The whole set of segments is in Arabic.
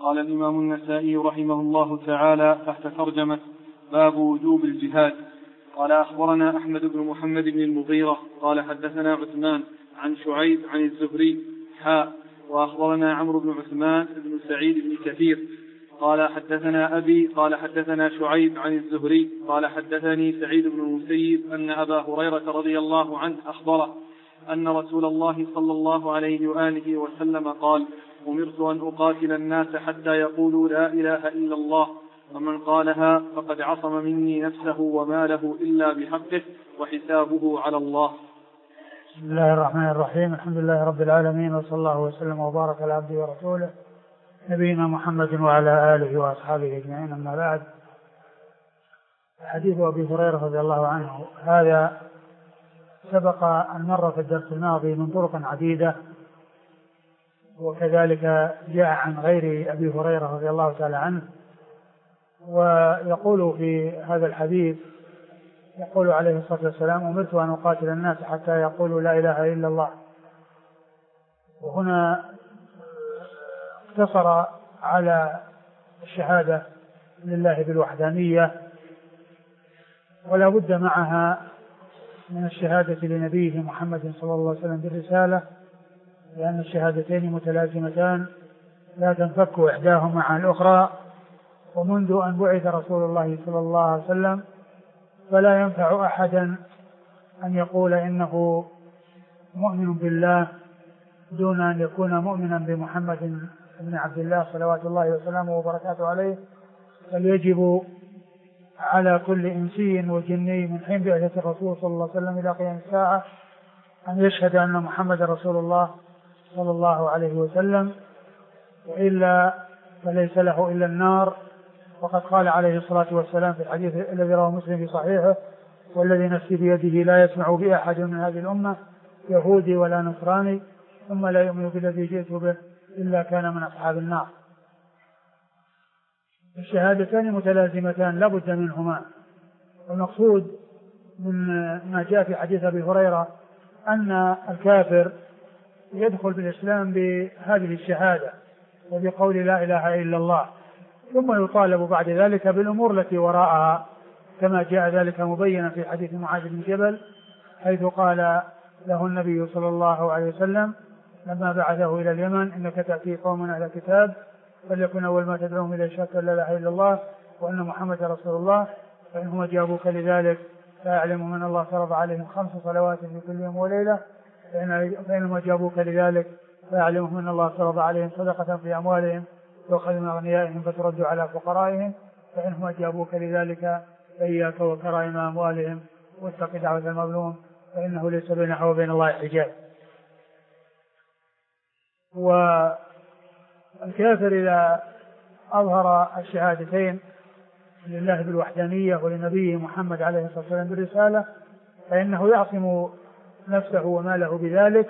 قال الإمام النسائي رحمه الله تعالى تحت ترجمة باب وجوب الجهاد. قال أخبرنا أحمد بن محمد بن المغيرة قال حدثنا عثمان عن شعيب عن الزهري وأخبرنا عمرو بن عثمان بن سعيد بن كثير قال حدثنا أبي قال حدثنا شعيب عن الزهري قال حدثني سعيد بن المسيب أن أبا هريرة رضي الله عنه أخبره أن رسول الله صلى الله عليه وآله وسلم قال: أمرت أن أقاتل الناس حتى يقولوا لا إله إلا الله، ومن قالها فقد عصم مني نفسه وماله إلا بحقه وحسابه على الله. بسم الله الرحمن الرحيم. الحمد لله رب العالمين، وصلى الله وسلم وبارك على عبده ورسوله نبينا محمد وعلى آله وأصحابه أجمعين، أما بعد. حديث أبي هريرة رضي الله عنه هذا سبق أن مر في الدرس الماضي من طرق عديدة، وكذلك جاء عن غير أبي هريرة رضي الله تعالى عنه. ويقول في هذا الحديث، يقول عليه الصلاة والسلام: أمرت أن أقاتل الناس حتى يقولوا لا إله إلا الله. وهنا اقتصر على الشهادة لله بالوحدانية، ولا بد معها من الشهادة لنبيه محمد صلى الله عليه وسلم بالرسالة، لأن الشهادتين متلازمتان لا تنفك إحداهما عن الأخرى. ومنذ أن بعث رسول الله صلى الله عليه وسلم فلا ينفع أحدا أن يقول إنه مؤمن بالله دون أن يكون مؤمنا بمحمد بن عبد الله صلوات الله وسلامه وبركاته عليه. بل يجب على كل إنسي وجني من حين بعثة الرسول صلى الله عليه وسلم إلى قيام الساعة أن يشهد أن محمد رسول الله صلى الله عليه وسلم، وإلا فليس له إلا النار. وقد قال عليه الصلاة والسلام في الحديث الذي رواه مسلم في صحيحه: والذي نفسي بيده لا يسمع بأحد من هذه الأمة يهودي ولا نصراني ثم لا يؤمن بالذي جئت به إلا كان من أصحاب النار. الشهادتان متلازمتان لا بد منهما. والمقصود من ما جاء في حديث أبي هريرة أن الكافر يدخل بالإسلام بهذه الشهادة وبقول لا إله إلا الله، ثم يطالب بعد ذلك بالأمور التي وراءها، كما جاء ذلك مبينا في حديث معاذ بن جبل، حيث قال له النبي صلى الله عليه وسلم لما بعثه إلى اليمن: إنك تأتي قوم أهل كتاب فليكن أول ما تدعوهم إلى شهادة لا إله إلا الله وأن محمد رسول الله، فإنهم أجابوك لذلك فاعلموا من الله فرض عليهم 5 صلوات في كل يوم وليلة، فإنهم أجابوك لذلك فاعلموا من الله فرض عليهم صدقة في أموالهم تؤخذ من أغنيائهم فترد على فقرائهم، فإنهم أجابوك لذلك فإياك وكرائم أموالهم واتق دعوة المظلوم فإنه ليس بينها وبين الله حجاب. والكافر إذا أظهر الشهادتين لله بالوحدانية ولنبيه محمد عليه الصلاة والسلام بالرسالة فإنه يعصم نفسه وماله بذلك،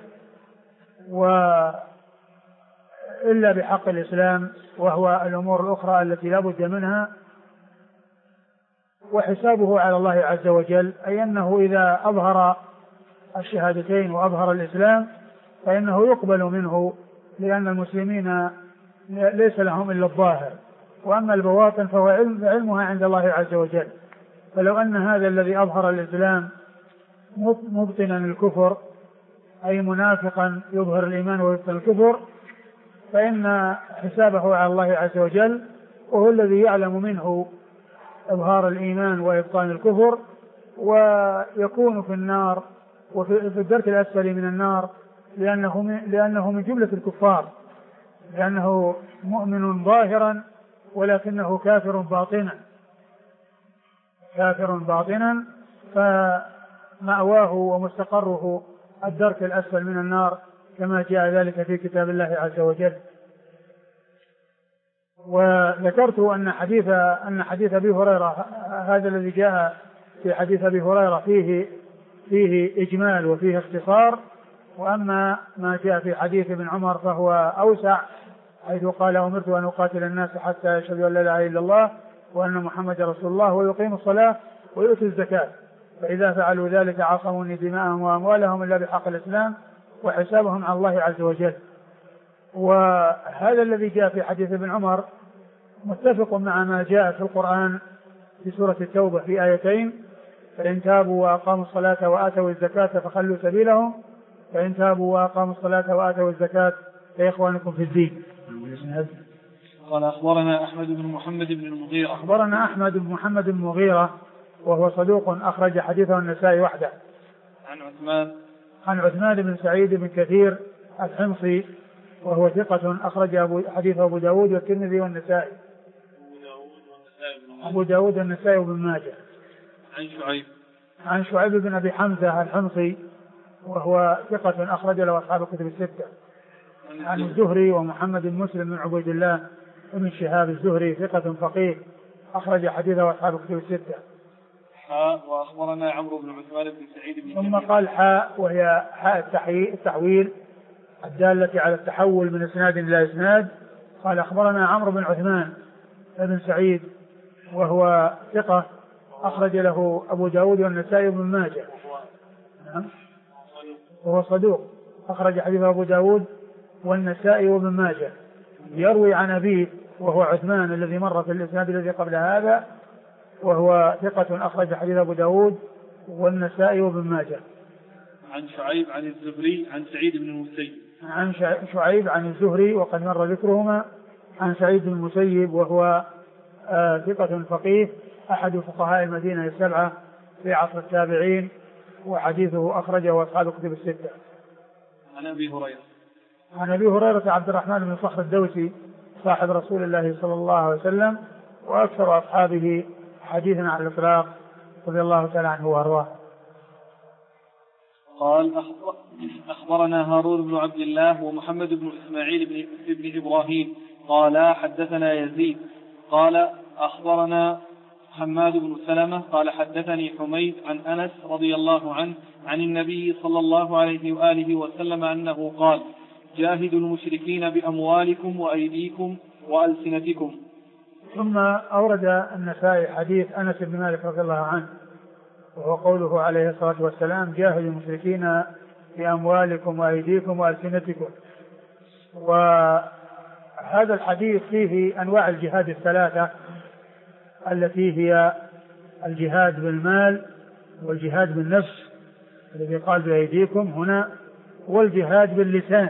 إلا بحق الإسلام وهو الأمور الأخرى التي لا بد منها. وحسابه على الله عز وجل، أي أنه إذا أظهر الشهادتين وأظهر الإسلام فإنه يقبل منه، لأن المسلمين ليس لهم إلا الظاهر، وأما البواطن فهو علمها عند الله عز وجل. فلو أن هذا الذي أظهر الإسلام مبطنا الكفر، أي منافقا يظهر الإيمان ويبطن الكفر، فإن حسابه على الله عز وجل، وهو الذي يعلم منه إظهار الإيمان وإبطان الكفر، ويكون في النار وفي الدرك الأسفل من النار، لأنه من جملة الكفار، لأنه مؤمن ظاهرا ولكنه كافر باطنا، فمأواه ومستقره الدرك الأسفل من النار، كما جاء ذلك في كتاب الله عز وجل. وذكرت أن حديث أبي هريرة هذا الذي جاء في حديث أبي هريرة فيه إجمال وفيه اختصار، وأما ما جاء في حديث ابن عمر فهو أوسع، حيث قال: أمرت أن أقاتل الناس حتى يشهدوا أن لا إله إلا الله وأن محمد رسول الله ويقيموا الصلاة ويؤتوا الزكاة، فإذا فعلوا ذلك عصموا دماءهم وأموالهم إلا بحق الإسلام وحسابهم على الله عز وجل. وهذا الذي جاء في حديث ابن عمر متفق مع ما جاء في القرآن في سورة التوبة في آيتين: فإن تابوا وأقاموا الصلاة وآتوا الزكاة فخلوا سبيلهم، فإن تابوا وأقاموا الصلاة وآتوا الزكاة فإخوانكم في الدين. قال أخبرنا أحمد بن محمد بن المغيرة. أخبرنا أحمد بن محمد بن المغيرة وهو صدوق أخرج حديثه النسائي وحده. عن عثمان بن سعيد بن كثير الحمصي وهو ثقة أخرج حديثه أبو داود والترمذي والنسائي. أبو داود والنسائي وابن ماجه. عن شعيب بن أبي حمزة الحمصي وهو ثقة أخرج له أصحاب الكتب الستة. عن الزهري ومحمد بن مسلم بن عبيد الله بن شهاب الزهري ثقة فقيه أخرج حديثه أصحاب الكتب الستة. وأخبرنا عمرو بن عثمان بن سعيد بن ثم قال حاء وهي حاء التحويل الدالة على التحول من إسناد إلى إسناد. قال أخبرنا عمرو بن عثمان بن سعيد وهو ثقة أخرج له أبو داود والنسائي بن ماجه. وهو صدوق أخرج حديثه أبو داود والنسائي وابن ماجه. يروي عن أبيه وهو عثمان الذي مر في الإسناد الذي قبل هذا وهو ثقة أخرج حديث أبو داود والنسائي وابن ماجه. عن شعيب عن الزهري عن سعيد بن المسيب. عن شعيب عن الزهري وقد مر ذكرهما. عن سعيد بن المسيب وهو ثقة فقيه أحد فقهاء المدينة السبعة في عصر التابعين وحديثه أخرجه أصحاب الكتب الستة. عن أبي هريرة عبد الرحمن بن صخر الدوسي صاحب رسول الله صلى الله عليه وسلم وأكثر أصحابه حديثا على الإطلاق رضي الله تعالى عنه وأرضاه. قال أخبرنا هارون بن عبد الله ومحمد بن إسماعيل بن إبراهيم قال حدثنا يزيد قال أخبرنا حماد بن سلمة قال حدثني حميد عن أنس رضي الله عنه عن النبي صلى الله عليه وآله وسلم أنه قال: جاهدوا المشركين بأموالكم وأيديكم وألسنتكم. ثم أورد النسائي حديث أنس بن مالك رضي الله عنه وهو قوله عليه الصلاة والسلام: جاهدوا المشركين بأموالكم وأيديكم وألسنتكم. وهذا الحديث فيه أنواع الجهاد الثلاثة التي هي الجهاد بالمال والجهاد بالنفس الذي قال بأيديكم هنا، والجهاد باللسان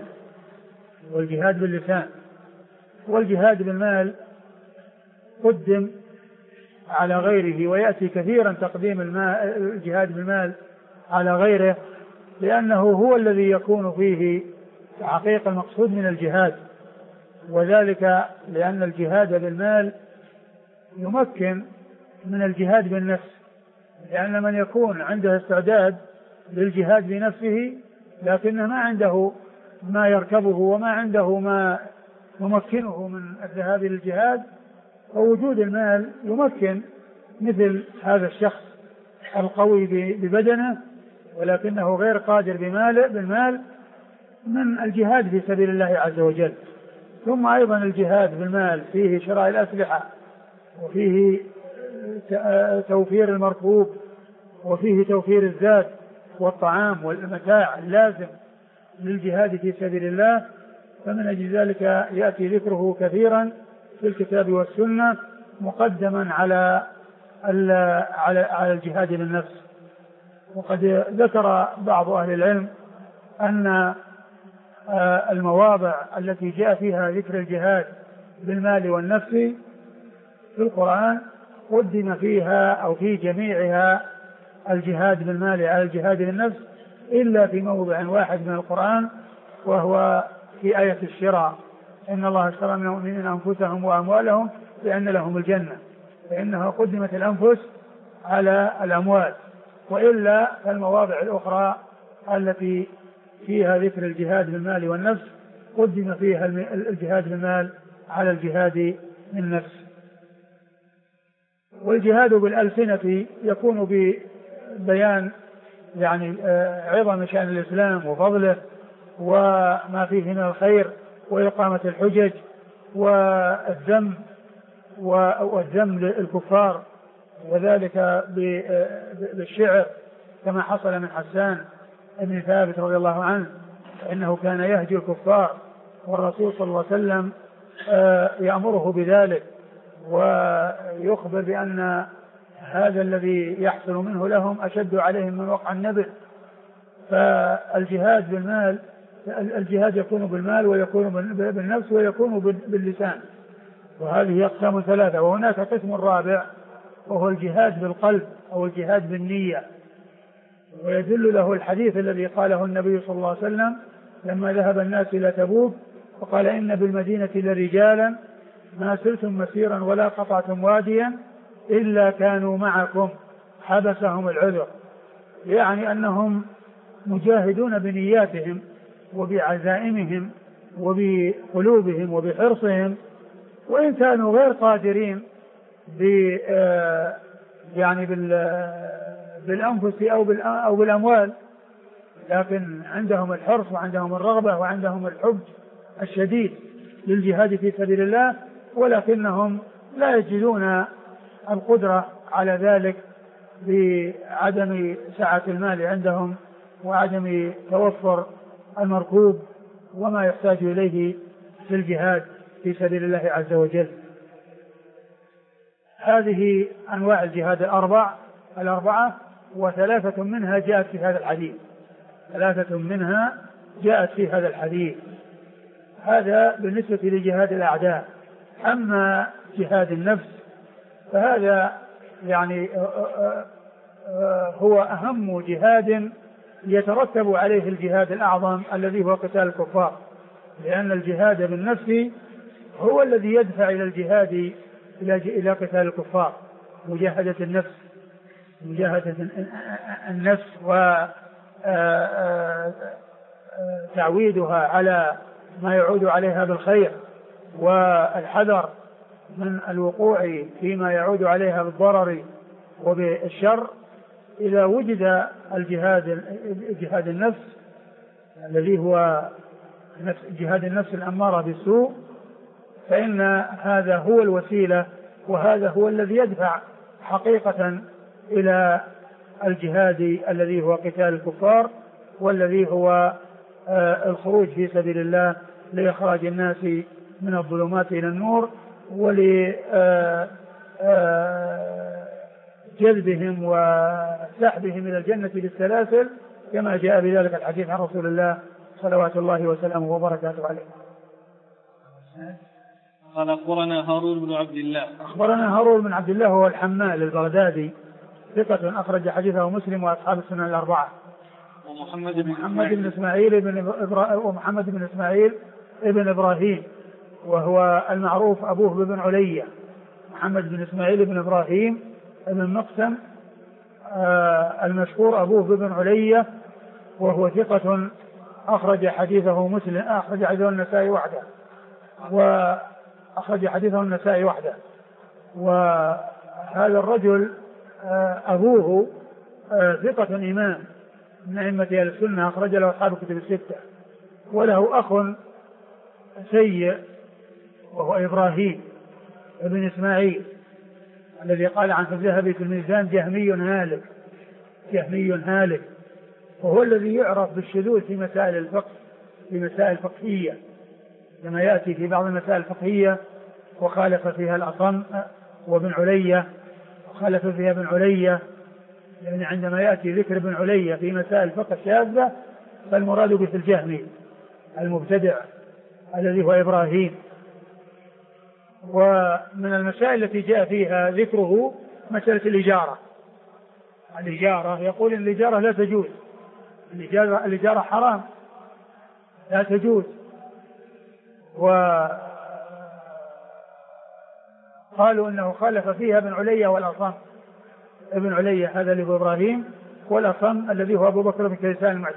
والجهاد بالمال قدم على غيره، ويأتي كثيرا تقديم الجهاد بالمال على غيره لأنه هو الذي يكون فيه تحقيق المقصود من الجهاد، وذلك لأن الجهاد بالمال يمكن من الجهاد بالنفس، لأن من يكون عنده استعداد للجهاد بنفسه لكنه ما عنده ما يركبه وما عنده ما يمكنه من الذهاب للجهاد، ووجود المال يمكن مثل هذا الشخص القوي ببدنه ولكنه غير قادر بالمال من الجهاد في سبيل الله عز وجل. ثم أيضا الجهاد بالمال فيه شراء الأسلحة وفيه توفير المركوب وفيه توفير الذات والطعام والمتاع اللازم للجهاد في سبيل الله، فمن أجل ذلك يأتي ذكره كثيرا في الكتاب والسنة مقدما على الجهاد بالنفس. وقد ذكر بعض أهل العلم أن المواضع التي جاء فيها ذكر الجهاد بالمال والنفس في القرآن قدم فيها أو في جميعها الجهاد بالمال على الجهاد بالنفس إلا في موضع واحد من القرآن، وهو في آية الشراء: إن الله اشترى من المؤمنين أنفسهم وأموالهم بأن لهم الجنة، فإنها قدمت الأنفس على الأموال، وإلا فالمواضع الأخرى التي فيها ذكر الجهاد بالمال والنفس قدم فيها الجهاد بالمال على الجهاد بالنفس. والجهاد بالألسنة يكون ببيان يعني عظم شأن الإسلام وفضله وما فيه من الخير وإقامة الحجج والذم للكفار، وذلك بالشعر كما حصل من حسان بن ثابت رضي الله عنه، فإنه كان يهجو الكفار والرسول صلى الله عليه وسلم يأمره بذلك ويخبر بأن هذا الذي يحصل منه لهم أشد عليهم من وقع النبل. فالجهاد بالمال، الجهاد يكون بالمال ويكون بالنفس ويكون باللسان، وهذه أقسام ثلاثة. وهناك قسم رابع وهو الجهاد بالقلب أو الجهاد بالنية، ويدل له الحديث الذي قاله النبي صلى الله عليه وسلم لما ذهب الناس إلى تبوك وقال إن بالمدينة لرجالا ما سرتم مسيرا ولا قطعتم واديا إلا كانوا معكم حبسهم العذر، يعني أنهم مجاهدون بنياتهم وبعزائمهم وبقلوبهم وبحرصهم، وإن كانوا غير قادرين يعني بالأنفس أو بالأموال، لكن عندهم الحرص وعندهم الرغبة وعندهم الحب الشديد للجهاد في سبيل الله، ولكنهم لا يجدون القدرة على ذلك بعدم سعة المال عندهم وعدم توفر المركوب وما يحتاج إليه في الجهاد في سبيل الله عز وجل. هذه أنواع الجهاد الأربعة، وثلاثة منها جاءت في هذا الحديث، ثلاثة منها جاءت في هذا الحديث. هذا بالنسبة لجهاد الأعداء. أما جهاد النفس فهذا يعني هو أهم جهاد يترتب عليه الجهاد الأعظم الذي هو قتال الكفار، لأن الجهاد بالنفس هو الذي يدفع إلى الجهاد إلى قتال الكفار. مجاهدة النفس وتعويدها على ما يعود عليها بالخير، والحذر من الوقوع فيما يعود عليها بالضرر وبالشر. إذا وجد جهاد النفس الذي هو جهاد النفس الأمارة بالسوء، فإن هذا هو الوسيلة وهذا هو الذي يدفع حقيقة إلى الجهاد الذي هو قتال الكفار، والذي هو الخروج في سبيل الله لإخراج الناس من الظلمات إلى النور، ولجذبهم وسحبهم إلى الجنة بالسلاسل، كما جاء بذلك الحديث عن رسول الله صلوات الله وسلامه وبركاته عليه. قال أخبرنا هارون بن عبد الله. أخبرنا هارون بن عبد الله هو الحمال البغدادي، ثقة أخرج حديثه مسلم وأصحاب السنن الأربعة. ومحمد بن إسماعيل ابن إبراهيم، وهو المعروف أبوه بن علية، محمد بن إسماعيل بن إبراهيم بن مقسم المشهور أبوه بن علية، وهو ثقة أخرج حديثه مسلم، أخرج حديثه النسائي وحده. وهذا الرجل أبوه ثقة إمام من أئمة أهل السنة، أخرج له أصحاب الكتب الستة. وله أخ سيء وهو إبراهيم ابن إسماعيل الذي قال عنه الذهبي في الميزان جهمي هالك، وهو الذي يعرف بالشذوذ في مسائل الفقه، في مسائل فقهية، كما يأتي في بعض المسائل الفقهية وخالف فيها الأصم وابن علية، وخالف فيها ابن علية، يعني عندما يأتي ذكر ابن علية في مسائل الفقه الشاذة فالمراد به الجهمي المبتدع الذي هو إبراهيم. ومن المسائل التي جاء فيها ذكره مسألة الإجارة، يقول إن الإجارة لا تجوز، الإجارة حرام لا تجوز. وقالوا إنه خالف فيها ابن علية والأصم، ابن علية هذا اللي هو إبراهيم، والأصم الذي هو أبو بكر بن كيسان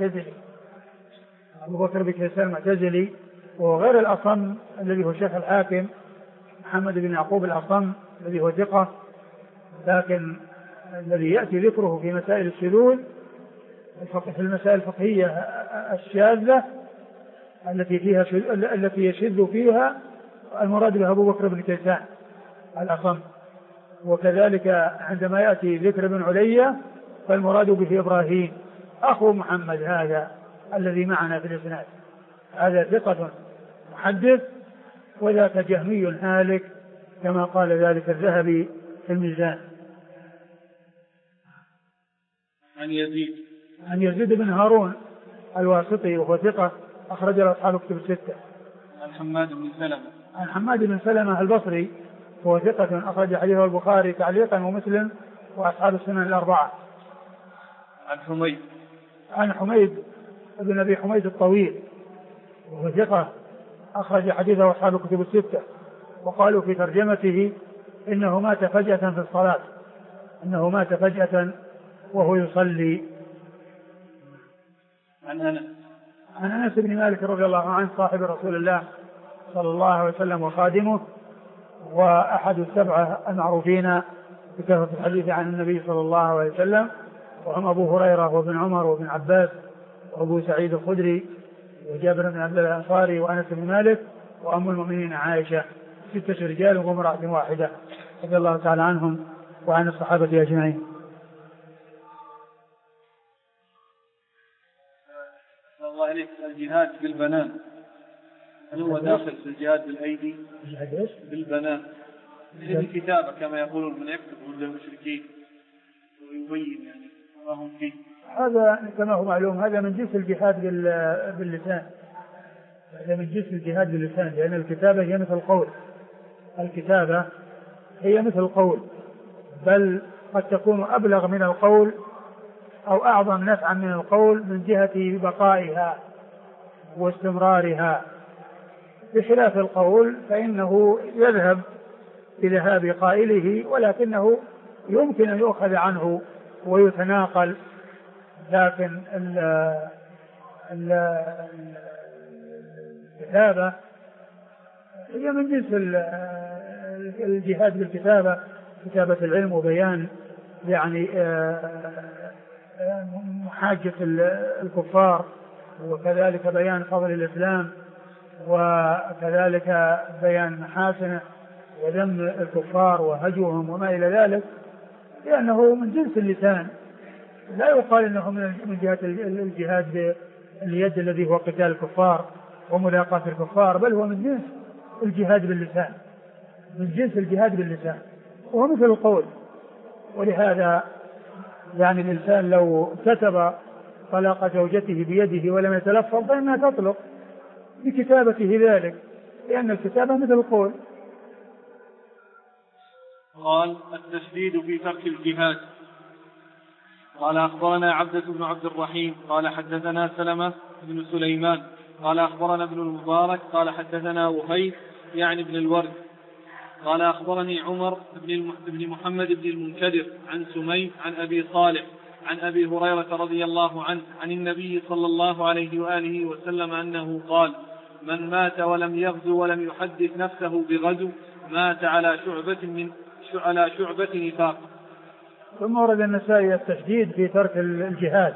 المعتزلي، وغير الأصم الذي هو شيخ الحاكم محمد بن يعقوب الأصم الذي هو ثقة، لكن الذي يأتي ذكره في مسائل الشذوذ في المسائل الفقهية الشاذة التي يشذ فيها المراد بها أبو بكر بن كيسان الأصم. وكذلك عندما يأتي ذكر ابن علية فالمراد به إبراهيم أخو محمد هذا الذي معنا في الإسناد، هذا ثقة محدث، وذاك جهمي هالك كما قال ذلك الذهبي في الميزان. عن يزيد بن هارون الواسطي وهو ثقة أخرج له أصحاب كتب الستة. عن حماد بن سلمة البصري وهو ثقة أخرج حديثه البخاري تعليقا ومسلم وأصحاب السنن الأربعة. عن حميد بن أبي حميد الطويل وهو ثقة أخرج حديثه أصحاب كتب الستة، وقالوا في ترجمته إنه مات فجأة في الصلاة، إنه مات فجأة وهو يصلي. عن أنس بن مالك رضي الله عنه صاحب رسول الله صلى الله عليه وسلم وخادمه، وأحد السبعة المعروفين بكثرة الحديث عن النبي صلى الله عليه وسلم، وهم أبو هريرة وابن عمر وابن عباس وأبو سعيد الخدري وجابر بن عبد الله الأنصاري وأنس بن مالك وأم المؤمنين عائشة، 6 رجال وامرأة واحدة رضي الله تعالى عنهم وعن الصحابة أجمعين. الله عليك، الجهاد بالبنان هل هو داخل في الجهاد بالأيدي؟ بالبنان مثل الكتابة كما يقولون من يكتب ضد المشركين ويبين يعني ما هم فيه. هذا كما هو معلوم هذا من جنس الجهاد باللسان، هذا من جنس الجهاد باللسان، لأن الكتابة هي مثل القول، الكتابة هي مثل القول، بل قد تكون أبلغ من القول أو أعظم نفعا من القول من جهة بقائها واستمرارها، بخلاف القول فإنه يذهب بذهاب قائله ولكنه يمكن أن يؤخذ عنه ويتناقل، لكن الكتابة هي من جنس الجهاد بالكتابة، كتابة العلم وبيان يعني محاجة الكفار، وكذلك بيان فضل الإسلام، وكذلك بيان محاسنه وذم الكفار وهجوهم وما إلى ذلك، لأنه من جنس اللسان، لا يقال أنه من جهة الجهاد باليد الذي هو قتال الكفار وملاقاة الكفار، بل هو من جنس الجهاد باللسان، من جنس الجهاد باللسان، وهو مثل القول. ولهذا يعني الإنسان لو كتب طلاق زوجته بيده ولم يتلفظ فإنها تطلق بكتابته ذلك، لأن الكتابة مثل القول. قال التشديد في ترك الجهاد. قال أخبرنا عبدة بن عبد الرحيم قال حدثنا سلمة بن سليمان قال أخبرنا ابن المبارك قال حدثنا وهيب يعني ابن الورد قال أخبرني عمر بن محمد بن المنكدر عن سمي عن أبي صالح عن أبي هريرة رضي الله عنه عن النبي صلى الله عليه وآله وسلم أنه قال: من مات ولم يغزو ولم يحدث نفسه بغزو مات على شعبة نفاق. ثم ورد النسائي التشديد في ترك الجهاد،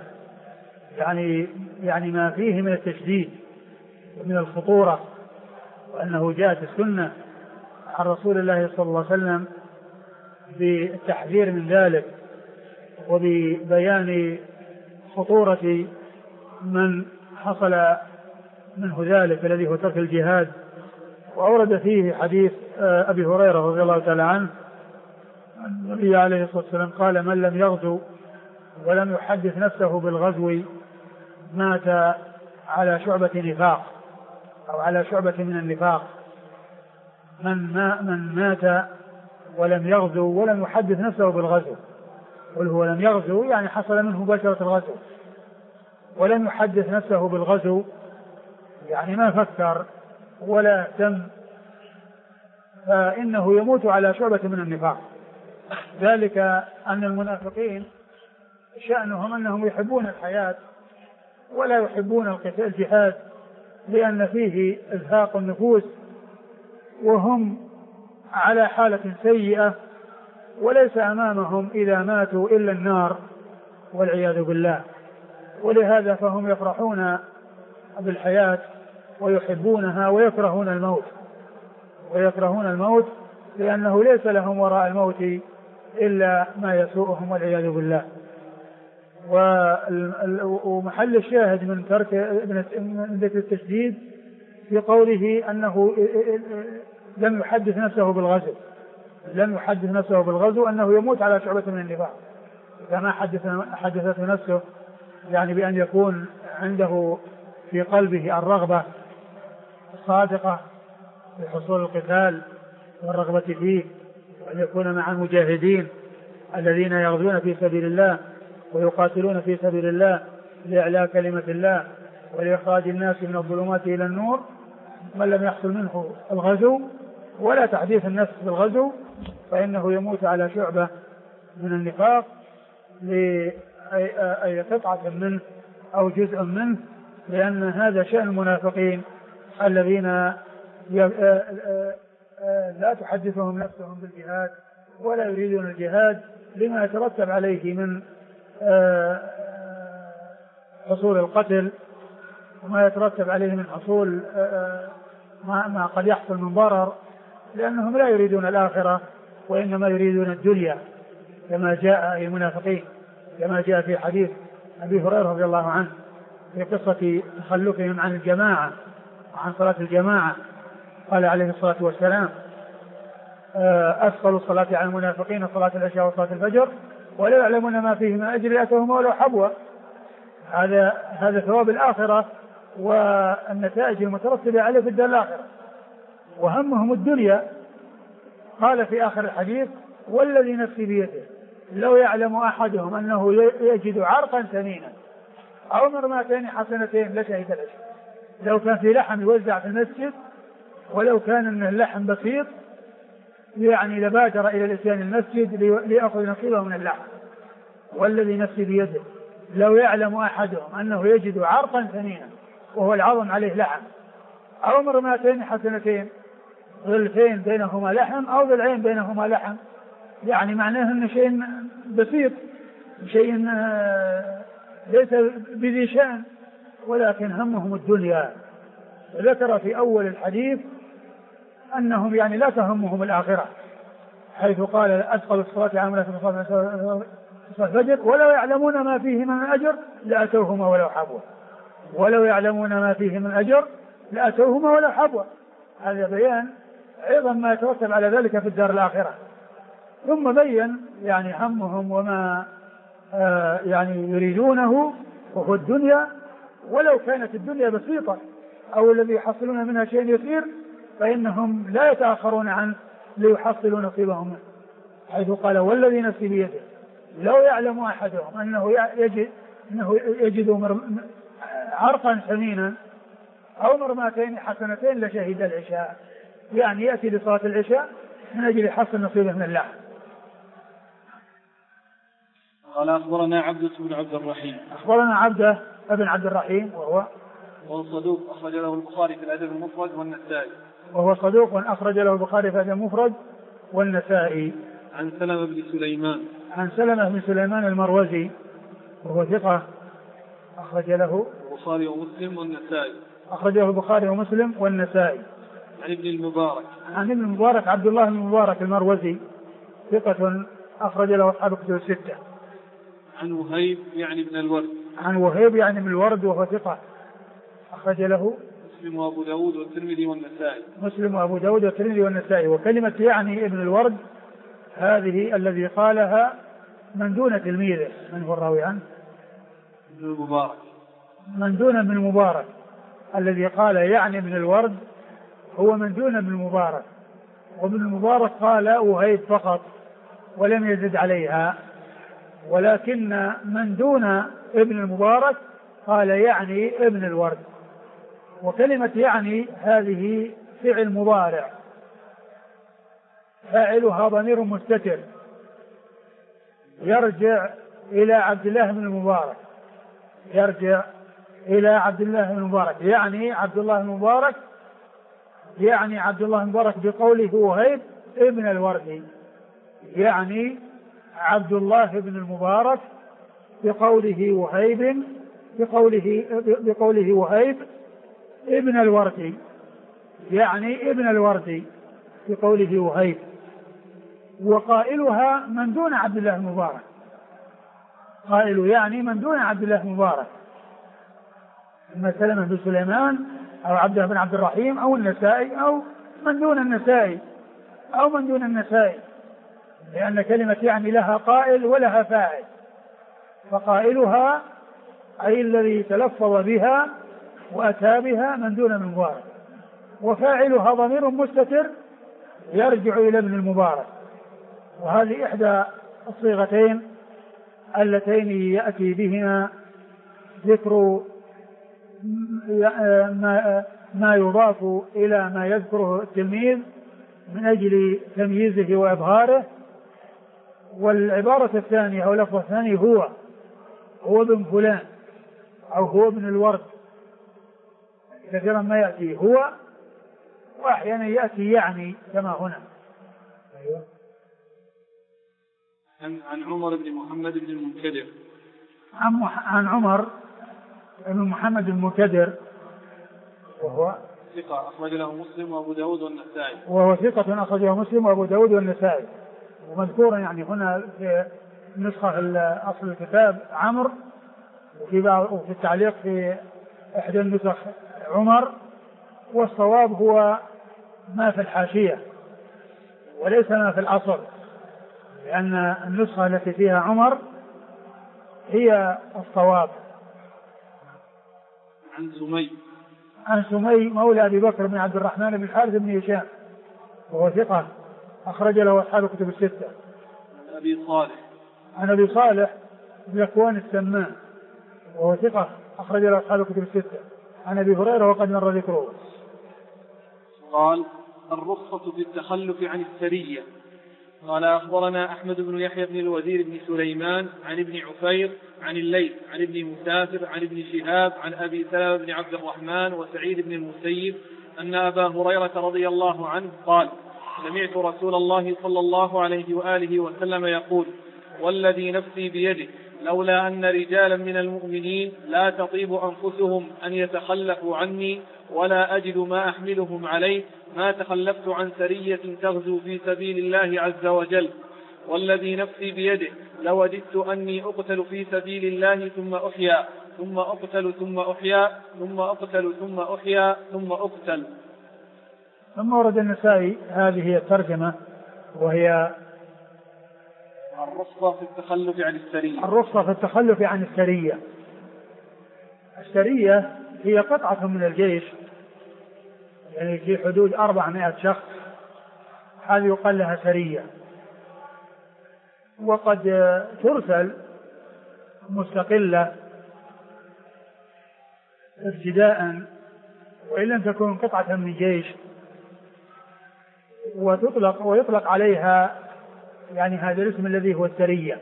يعني ما فيه من التشديد من الخطورة، وأنه جاءت السنة عن رسول الله صلى الله عليه وسلم بالتحذير من ذلك وببيان خطورة من حصل منه ذلك الذي هو ترك الجهاد. وأورد فيه حديث أبي هريرة رضي الله تعالى عنه النبي عليه الصلاة والسلام قال: من لم يغزو ولم يحدث نفسه بالغزو مات على شعبة نفاق أو على شعبة من النفاق. من مات ولم يغزو ولم يحدث نفسه بالغزو، قل هو لم يغزو يعني حصل منه بشرة الغزو، ولم يحدث نفسه بالغزو يعني ما فكر ولا اهتم، فإنه يموت على شعبة من النفاق. ذلك أن المنافقين شأنهم أنهم يحبون الحياة ولا يحبون الجهاد، لأن فيه إزهاق النفوس وهم على حالة سيئة، وليس أمامهم إذا ماتوا إلا النار والعياذ بالله. ولهذا فهم يفرحون بالحياة ويحبونها ويكرهون الموت لأنه ليس لهم وراء الموت إلا ما يسوءهم والعياذ بالله. ومحل الشاهد من ذكر التشديد في قوله أنه لم يحدث نفسه بالغزو أنه يموت على شعبة من النفاق، كما حدثته نفسه يعني بأن يكون عنده في قلبه الرغبة الصادقة في حصول القتال والرغبة فيه، وأن يكون مع المجاهدين الذين يغزون في سبيل الله ويقاتلون في سبيل الله لإعلاء كلمة الله ولإخراج الناس من الظلمات إلى النور. من لم يحصل منه الغزو ولا تحديث النفس بالغزو فإنه يموت على شعبة من النفاق لأي قطعة منه أو جزء منه، لأن هذا شأن المنافقين الذين لا تحدثهم نفسهم بالجهاد ولا يريدون الجهاد لما يترتب عليه من حصول القتل وما يترتب عليه من حصول ما قد يحصل من ضرر، لأنهم لا يريدون الآخرة وإنما يريدون الدنيا كما جاء المنافقين، كما جاء في حديث أبي هريرة رضي الله عنه في قصة تخلفهم عن الجماعة وعن صلاة الجماعة. قال عليه الصلاة والسلام: أثقل الصلاة على المنافقين صلاة العشاء وصلاة الفجر ولا يعلمون ما فيه من أجر يأتهم ولو حبوا. هذا ثواب الآخرة والنتائج المترتبة عليه في الدار الآخرة، وهمهم الدنيا. قال في آخر الحديث: والذي نفسي بيده لو يعلم أحدهم أنه يجد عرقا ثمينا أو مرماتين حسنتين لشهد العشاء. لو كان في لحم يوزع في المسجد ولو كان من اللحم بسيط يعني لبادر إلى الإتيان المسجد ليأخذ نصيبه من اللحم. والذي نفسي بيده لو يعلم أحدهم أنه يجد عرقا ثمينا وهو العظم عليه لحم أو مرماتين حسنتين ضلفين بينهما لحم أو ضلعين بينهما لحم، يعني معناه أنه شيء بسيط، شيء ليس بذي شأن، ولكن همهم الدنيا. ذكر في أول الحديث أنهم يعني لا تهمهم الآخرة، حيث قال: أثقل الصلاة على المنافقين صلاة الفجر ولو يعلمون ما فيه من أجر لأتوهما ولو حبوا. ولو يعلمون ما فيه من أجر لأتوهما ولو حبوا. هذا بيان أيضا ما يترتب على ذلك في الدار الآخرة. ثم بين يعني همهم وما يعني يريدونه وهو الدنيا، ولو كانت الدنيا بسيطة أو الذي يحصلون منها شيء يسير فإنهم لا يتأخرون عنه ليحصلوا نصيبهم منه، حيث قال: والذي نفسي بيده لو يعلم أحدهم أنه يجد عرقا ثمينا أو مرماتين حسنتين لشهد العشاء، يعني يأتي لصلاة العشاء من أجل يحصل نصيبه من اللحم. قال: أخبرنا عبدة بن عبد الرحيم. أخبرنا عبدة بن عبد الرحيم وهو صدوق أخرج له البخاري في الأدب المفرد والنسائي. وهو صدوق أخرج له البخاري في الأدب المفرد والنسائي. عن سلمة بن سليمان. عن سلمة بن سليمان المروزي وهو ثقة أخرج له البخاري ومسلم والنسائي. أخرج له البخاري ومسلم والنسائي. عن ابن المبارك. عن ابن المبارك عبد الله بن المبارك المروزي ثقة أخرج له أصحاب الكتب الستة. عن وهيب يعني بن الورد. عن وهيب يعني بن الورد وهو ثقة أخرج له مسلم وأبو داود والترمذي والنسائي. مسلم وأبو داود والترمذي والنسائي. وكلمة يعني ابن الورد هذه الذي قالها من دون تلميذه، من هو الراوي عنه؟ ابن المبارك. من دون ابن المبارك، الذي قال يعني ابن الورد هو من دون ابن المبارك، وابن المبارك قال وهيب فقط ولم يزد عليها، ولكن من دون ابن المبارك قال يعني ابن الورد. وكلمة يعني هذه فعل مضارع فاعلها ضمير مستتر يرجع إلى عبد الله بن المبارك، يرجع إلى عبد الله بن المبارك، يعني عبد الله بن المبارك، يعني عبد الله بن المبارك بقوله وهيب ابن الوردي، يعني عبد الله بن المبارك بقوله وهيب، بقوله وهيب ابن الوردي، يعني ابن الوردي بقوله وهيب. وقائلها من دون عبد الله المبارك، قائل يعني من دون عبد الله المبارك. أما سلمة بن سليمان أو عبده بن عبد الرحيم أو النسائي أو من دون النسائي لأن كلمة يعني لها قائل ولها فاعل، فقائلها أي الذي تلفظ بها وأتى بها من دون المبارك، وفاعلها ضمير مستتر يرجع إلى ابن المبارك. وهذه إحدى الصيغتين اللتين يأتي بهما ذكر ما يضاف إلى ما يذكره التلميذ من أجل تمييزه وإظهاره. والعبارة الثانية أو اللفظ الثاني هو ابن فلان أو هو ابن الورد، كثيرا ما يأتي هو وأحيانا يأتي يعني كما هنا. أيوة. عن عمر بن محمد بن المنكدر. عن عمر بن محمد المنكدر وهو ثقة أخرج له مسلم وأبو داود والنسائي. وهو ثقة أخرجه مسلم وأبو داود والنسائي. ومذكورا يعني هنا في نسخة أصل الكتاب عمرو، وفي التعليق في إحدى النسخ عمر، والصواب هو ما في الحاشية وليس ما في الأصل، لأن النسخة التي فيها عمر هي الصواب. عن سمي مولى أبي بكر بن عبد الرحمن بن الحارث بن هشام وهو ثقة أخرج له أصحاب الكتب الستة. عن أبي صالح ذكوان السمان وهو ثقة أخرج له أصحاب الكتب الستة. عن أبي هريرة وقد مر ذكره. قال: الرخصة في التخلف عن السرية. قال: أخبرنا أحمد بن يحيى بن الوزير بن سليمان عن ابن عفير عن الليث عن ابن مسافر عن ابن شهاب عن أبي سلمة بن عبد الرحمن وسعيد بن المسيب أن أبا هريرة رضي الله عنه قال: سمعت رسول الله صلى الله عليه وآله وسلم يقول: والذي نفسي بيده لولا أن رجالا من المؤمنين لا تطيب أنفسهم أن يتخلفوا عني ولا أجد ما أحملهم عليه ما تخلفت عن سرية تغزو في سبيل الله عز وجل. والذي نفسي بيده لوددت أني أقتل في سبيل الله ثم أحيا ثم أقتل ثم أحيا ثم أقتل ثم أحيا ثم أقتل. ثم ورد النسائي هذه الترجمة وهي الرخصة في التخلف عن السرية. الرخصة في التخلف عن السرية. السرية هي قطعة من الجيش، يعني في حدود 400 شخص، هذه يقال لها سرية. وقد ترسل مستقلة ابتداء وإن لم تكن قطعة من جيش، ويطلق عليها يعني هذا الاسم الذي هو السرية،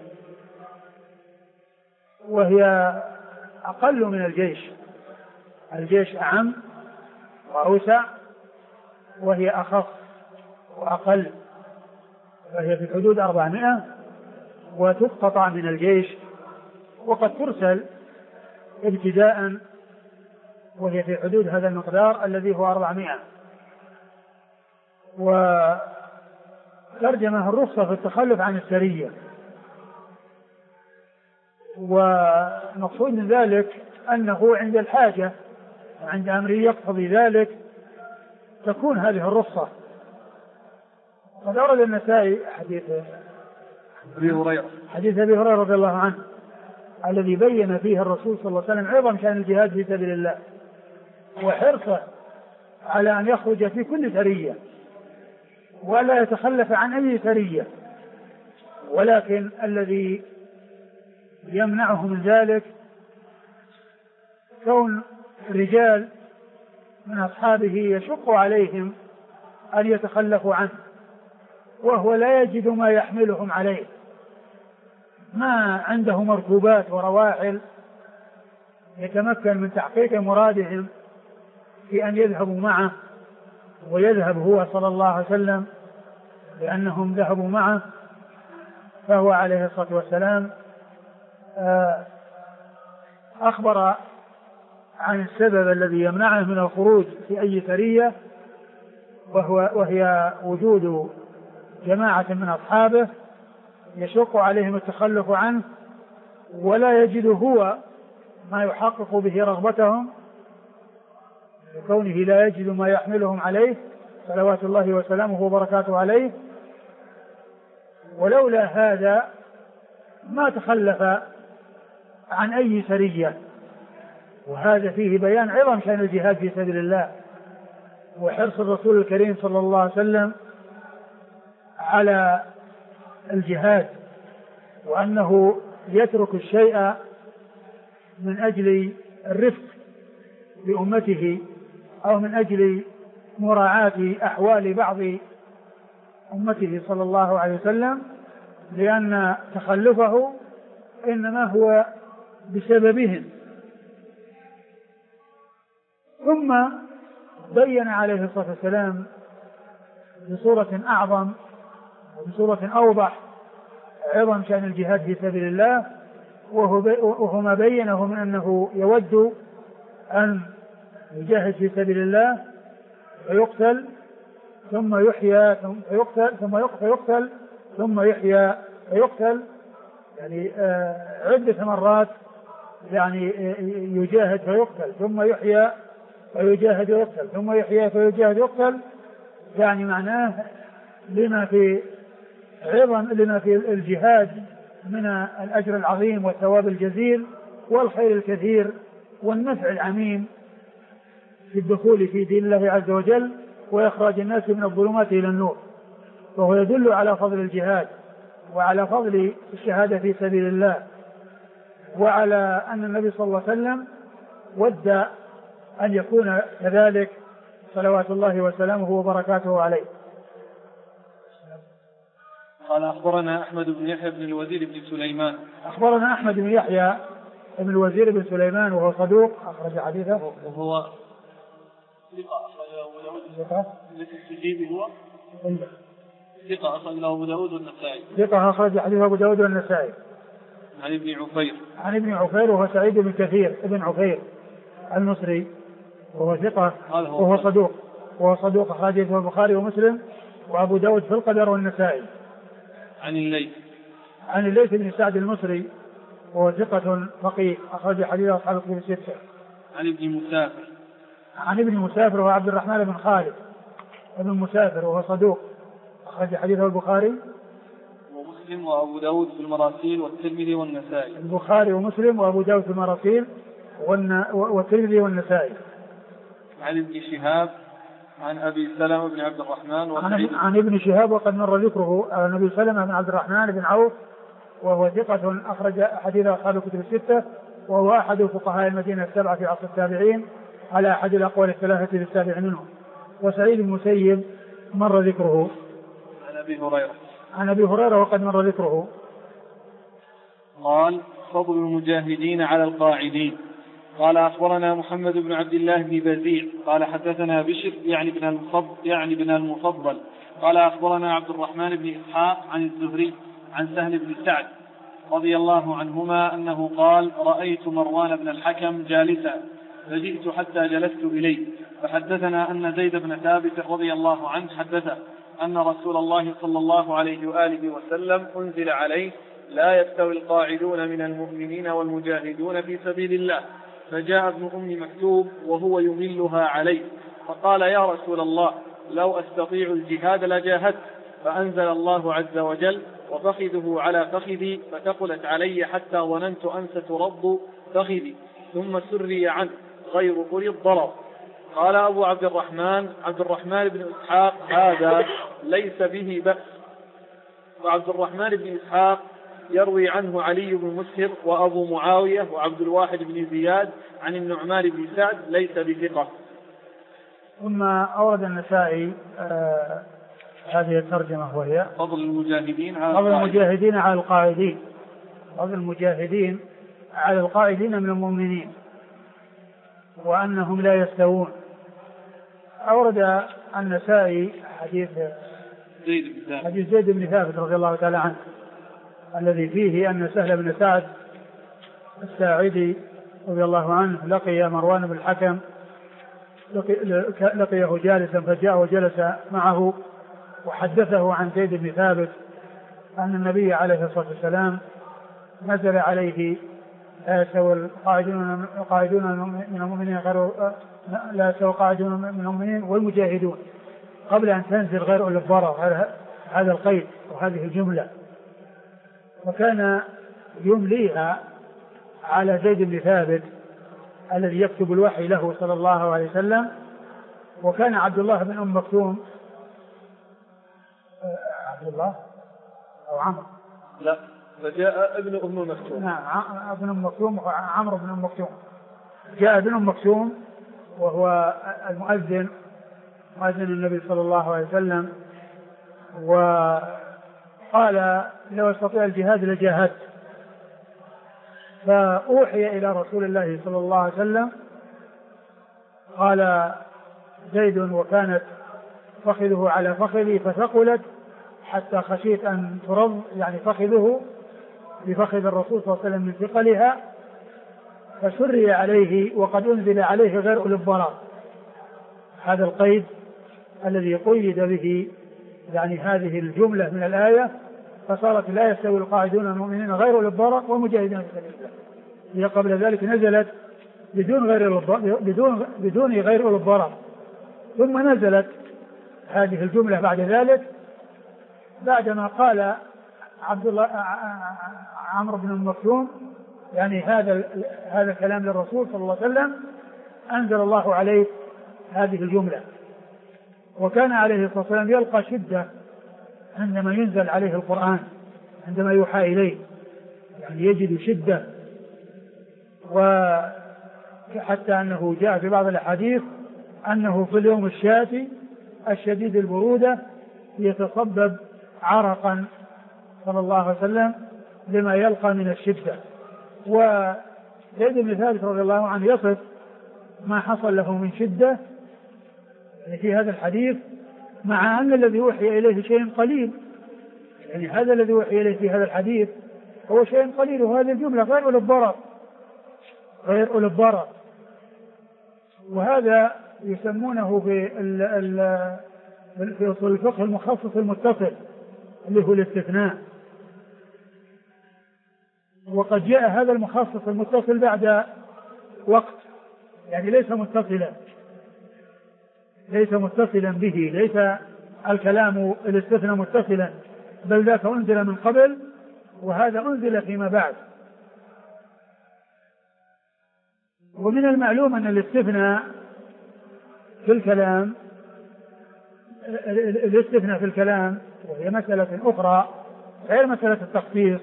وهي أقل من الجيش. الجيش أعم وأوسع، وهي أخف وأقل، فهي في حدود 400 وتقتطع من الجيش. وقد ترسل ابتداء وهي في حدود هذا المقدار الذي هو 400. وترجمه الرخصة في التخلف عن السرية. ونقصد من ذلك أنه عند الحاجة وعند أمر يقتضي ذلك تكون هذه الرخصة. قد أورد النسائي حديث أبي هريرة رضي الله عنه الذي بين فيه الرسول صلى الله عليه وسلم عظم شأن الجهاد في سبيل الله وحرصه على أن يخرج في كل سرية ولا يتخلف عن أي سرية، ولكن الذي يمنعه من ذلك كون رجال من أصحابه يشق عليهم أن يتخلفوا عنه، وهو لا يجد ما يحملهم عليه، ما عنده مركوبات ورواحل يتمكن من تحقيق مرادهم في أن يذهبوا معه، ويذهب هو صلى الله عليه وسلم لأنهم ذهبوا معه. فهو عليه الصلاة والسلام أخبر عن السبب الذي يمنعه من الخروج في أي سرية، وهي وجود جماعة من أصحابه يشق عليهم التخلف عنه ولا يجد هو ما يحقق به رغبتهم لكونه لا يجد ما يحملهم عليه صلوات الله وسلامه وبركاته عليه، ولولا هذا ما تخلف عن أي سرية. وهذا فيه بيان عظم شأن الجهاد في سبيل الله وحرص الرسول الكريم صلى الله عليه وسلم على الجهاد، وأنه يترك الشيء من أجل الرفق بأمته أو من أجل مراعاة أحوال بعض أمته صلى الله عليه وسلم، لأن تخلفه إنما هو بسببهم. ثم بين عليه الصلاة والسلام بصورة أعظم وبصورة أوضح عظم شأن الجهاد في سبيل الله، وهو ما بينه من أنه يود أن يجاهد في سبيل الله فيقتل ثم يحيى ثم يحيى فيقتل، يعني عدة مرات، يعني يجاهد فيقتل ثم يحيى فيجاهد ويقتل ثم يحيى فيجاهد ويقتل، يعني معناه لما في الجهاد من الأجر العظيم والثواب الجزيل والخير الكثير والنفع العميم في الدخول في دين الله عز وجل وإخراج الناس من الظلمات إلى النور. وهو يدل على فضل الجهاد وعلى فضل الشهادة في سبيل الله، وعلى أن النبي صلى الله عليه وسلم ود أن يكون كذلك صلوات الله وسلامه وبركاته عليه. قال أخبرنا أحمد بن يحيى بن الوزير بن سليمان. أخبرنا أحمد بن يحيى بن الوزير بن سليمان وهو صدوق أخرج حديثه. وهو ثقة أخرجه أبو داود. ثقة أخرجه أبو داود والنسائي. ثقة أخرج حديثه أبو داود والنسائي. عن ابن عفير. عن ابن عفير وهو سعيد بن كثير ابن عفير المصري وهو ثقة وهو صدوق أخرج حديثه البخاري ومسلم وأبو داود في القدر والنسائي. عن الليث بن سعد المصري وهو ثقة فقيه أخرج حديث أصحاب الكتب الستة. عن ابن مسافر وهو عبد الرحمن بن خالد ابن مسافر وهو صدوق أخرج حديثه البخاري ومسلم وأبو داود في المراسيل والترمذي والنسائي. البخاري ومسلم وأبو داود في المراسيل والترمذي والنسائي. عن ابن شهاب عن أبي سلمة بن عبد الرحمن عن ابن شهاب وقد مر ذكره عن أبي سلمة بن عبد الرحمن بن عوف وهو ثقة أخرج حديث أصحاب الكتب الستة، وهو أحد فقهاء المدينة السبعة في عصر التابعين على أحد الأقوال الثلاثة في السابع منهم. وسعيد بن المسيب مر ذكره. عن أبي هريرة وقد مر ذكره. قال فضل المجاهدين على القاعدين. قال أخبرنا محمد بن عبد الله بن بزيع قال حدثنا بشر يعني بن المفضل قال أخبرنا عبد الرحمن بن إسحاق عن الزهري عن سهل بن سعد رضي الله عنهما أنه قال رأيت مروان بن الحكم جالسا فجئت حتى جلست إليه فحدثنا أن زيد بن ثابت رضي الله عنه حدثه أن رسول الله صلى الله عليه وآله وسلم أنزل عليه لا يستوي القاعدون من المؤمنين والمجاهدون في سبيل الله، فجاء ابن أم مكتوب وهو يملها عليه فقال يا رسول الله لو أستطيع الجهاد لجاهدت، فأنزل الله عز وجل وفخذه على فخذي فتقلت علي حتى ظننت أن سترد فخذي ثم سري عنه غير أولي الضرر. قال أبو عبد الرحمن بن إسحاق هذا ليس به بأس. وعبد الرحمن بن إسحاق يروي عنه علي بن مسهر وأبو معاوية وعبد الواحد بن زياد عن النعمان بن سعد ليس بثقة. ثم أورد النسائي هذه الترجمة وهي فضل المجاهدين على القاعدين. فضل المجاهدين على القاعدين من المؤمنين وأنهم لا يستوون. أورد النسائي حديث زيد بن ثابت رضي الله تعالى عنه الذي فيه أن سهل بن سعد الساعدي رضي الله عنه لقي مروان بن الحكم لقيه جالسا فجاء وجلس معه وحدثه عن زيد بن ثابت أن النبي عليه الصلاة والسلام نزل عليه لا يستوي القاعدون من المؤمنين لا يستوي القاعدون من المؤمنين والمجاهدون، قبل أن تنزل غير أولي الضرر، هذا القيد وهذه الجملة. وكان يمليها على زيد بن ثابت الذي يكتب الوحي له صلى الله عليه وسلم. وكان عبد الله بن أم مكتوم، عبد الله أو عمرو، لا، فجاء ابن أم مكتوم. نعم، ابن أم مكتوم، عمرو بن أم مكتوم. جاء ابن أم مكتوم وهو المؤذن، مؤذن النبي صلى الله عليه وسلم، وقال لو استطيع الجهاد لجاهدت. فأوحي إلى رسول الله صلى الله عليه وسلم، قال زيد وكانت فخذه على فخذي فثقلت حتى خشيت أن ترض، يعني فخذه بفخذ الرسول صلى الله عليه وسلم من ثقلها، فسري عليه وقد أنزل عليه غير أولي الضرر. هذا القيد الذي قيد به يعني هذه الجملة من الآية، فصارت لا يستوي القاعدون المؤمنين غير أولي الضرر والمجاهدون في سبيل الله. هي قبل ذلك نزلت بدون غير أولي الضرر، ثم نزلت هذه الجملة بعد ذلك بعدما قال عبد الله عمرو بن المكتوم يعني هذا الكلام للرسول صلى الله عليه وسلم، أنزل الله عليه هذه الجملة. وكان عليه الصلاة والسلام يلقى شدة عندما ينزل عليه القرآن، عندما يوحى إليه يعني يجد شدة، وحتى أنه جاء في بعض الأحاديث أنه في اليوم الشاتي الشديد البرودة يتصبب عرقا صلى الله عليه وسلم لما يلقى من الشدة. وزيد بن ثابت رضي الله عنه يصف ما حصل له من شدة في هذا الحديث، مع أن الذي يوحي إليه شيء قليل، يعني هذا الذي يوحي إليه في هذا الحديث هو شيء قليل، وهذه الجملة غير أولي الضرر، غير أولي الضرر. وهذا يسمونه في أصول الفقه المخصص المتصل اللي هو الاستثناء. وقد جاء هذا المخصص المتصل بعد وقت، يعني ليس متصلا به، ليس الكلام الاستثناء متصلا، بل ذاك أنزل من قبل وهذا أنزل فيما بعد. ومن المعلوم أن الاستثناء في الكلام وهي مسألة أخرى غير مسألة التخصيص،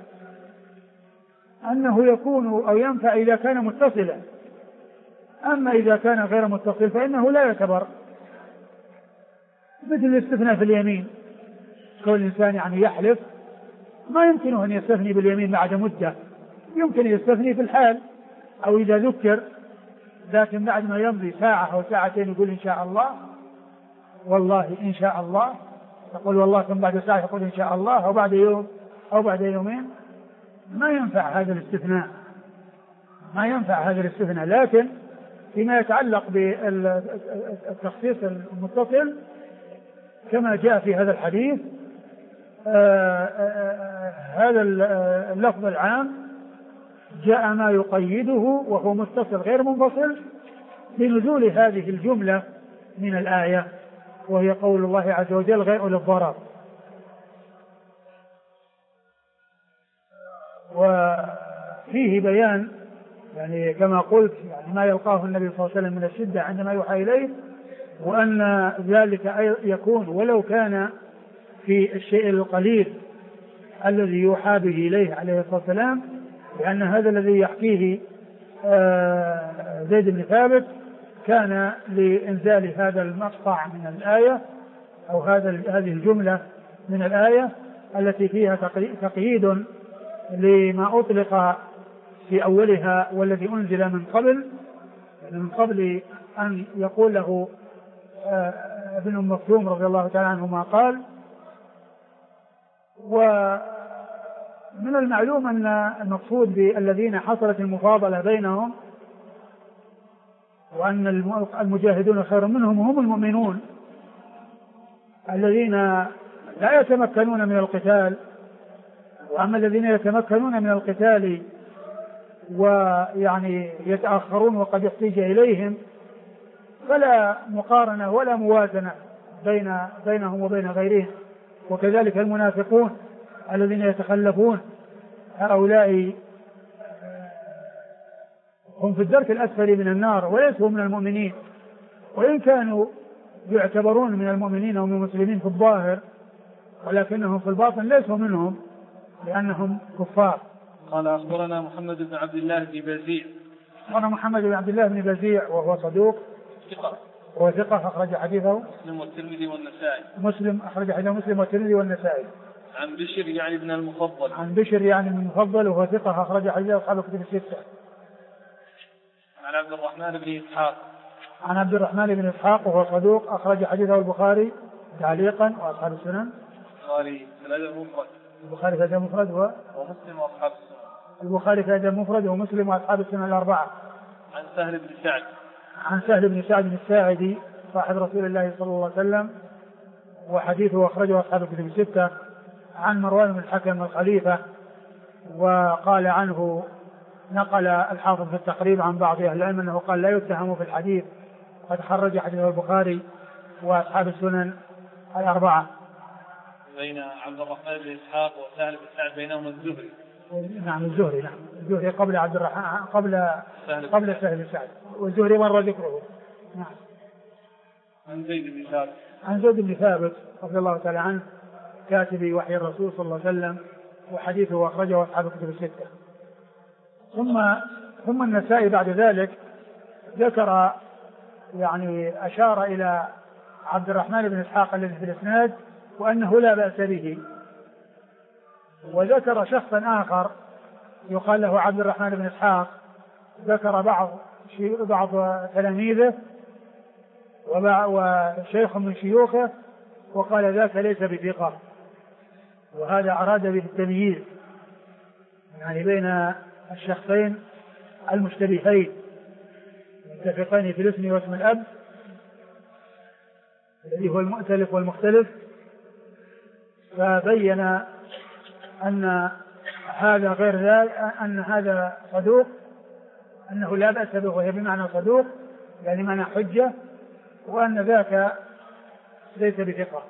أنه يكون أو ينفع إذا كان متصلا، أما إذا كان غير متصل فإنه لا يعتبر. مثل الاستثناء في اليمين، كل الإنسان يعني يحلف ما يمكنه أن يستثني باليمين بعد مدة، يمكن يستثني في الحال أو إذا ذكر، لكن بعد ما يمضي ساعة أو ساعتين يقول إن شاء الله، والله إن شاء الله، يقول والله، ثم بعد ساعة يقول إن شاء الله، أو بعد يوم أو بعد يومين، ما ينفع هذا الاستثناء. لكن فيما يتعلق بالتخصيص المتصل كما جاء في هذا الحديث، هذا اللفظ العام جاء ما يقيده وهو متصل غير منفصل بنزول هذه الجملة من الآية، وهي قول الله عز وجل غير أولي الضرر. وفيه بيان يعني كما قلت يعني ما يلقاه النبي صلى الله عليه وسلم من الشدة عندما يوحى إليه، وأن ذلك يكون ولو كان في الشيء القليل الذي يوحى به إليه عليه الصلاة والسلام، لأن هذا الذي يحكيه زيد بن ثابت كان لإنزال هذا المقطع من الآية أو هذه الجملة من الآية التي فيها تقييد لما أطلق في أولها والذي أنزل من قبل أن يقول له ابن أم مكتوم رضي الله تعالى عنه ما قال. ومن المعلوم أن المقصود بالذين حصلت المفاضلة بينهم وأن المجاهدون خير منهم هم المؤمنون الذين لا يتمكنون من القتال، وأما الذين يتمكنون من القتال ويعني يتأخرون وقد يحتاج إليهم، فلا مقارنة ولا موازنة بينهم وبين غيرهم. وكذلك المنافقون الذين يتخلفون، هؤلاء هم في الدرك الأسفل من النار وليسوا من المؤمنين، وإن كانوا يعتبرون من المؤمنين ومن المسلمين في الظاهر، ولكنهم في الباطن ليسوا منهم لأنهم كفار. قال أخبرنا محمد بن عبد الله بن بزيع. أخبرنا محمد بن عبد الله بن بزيع وهو صدوق ثقة أخرج حديثه مسلم والترمذي والنسائي. مسلم أخرج حديثه مسلم والترمذي والنسائي. عن بشر يعني بن المفضل. عن بشر يعني بن المفضل وهو ثقة أخرج حديثه أصحاب الكتب الستة. عن عبد الرحمن بن إسحاق. عن عبد الرحمن بن إسحاق وهو صدوق أخرج حديثه البخاري تعليقا وأصحاب السنن. البخاري في الأدب المفرد ومسلم وأصحاب السنن. البخاري في الأدب المفرد ومسلم وأصحاب السنن الأربعة. عن سهل بن سعد. عن سهل بن سعد الساعدي صاحب رسول الله صلى الله عليه وسلم وحديثه أخرجه أصحاب الكتب الستة. عن مروان بن الحكم الخليفة، وقال عنه نقل الحافظ في التقريب عن بعض أهل العلم أنه قال لا يتهم في الحديث، قد خرج حديثه البخاري وأصحاب السنن الأربعة. بين عبد الرحمن بن إسحاق وسهل بن سعد بينهما الزهري. نعم الزهري، نعم الزهري قبل عبد الرحمن قبل سهل بن سعد، والزهري مر ذكره. نعم. عن زيد بن ثابت. عن زيد بن ثابت رضي الله تعالى عنه كاتب وحي الرسول صلى الله عليه وسلم، وحديثه أخرجه أصحاب الكتب الستة. ثم النسائي بعد ذلك ذكر يعني أشار إلى عبد الرحمن بن إسحاق الذي في الإسناد وأنه لا بأس به، وذكر شخصا آخر يقال له عبد الرحمن بن إسحاق، ذكر بعض تلاميذه وشيخ من شيوخه وقال ذاك ليس بثقة، وهذا أراد به التمييز يعني بين الشخصين المشتبهين متفقين في الاسم واسم الأب الذي هو المؤتلف والمختلف، فبين أن هذا غير ذلك، أن هذا صدوق، أنه لا بأس به وهي بمعنى صدوق يعني معنى حجة، وأن ذاك ليس بثقة.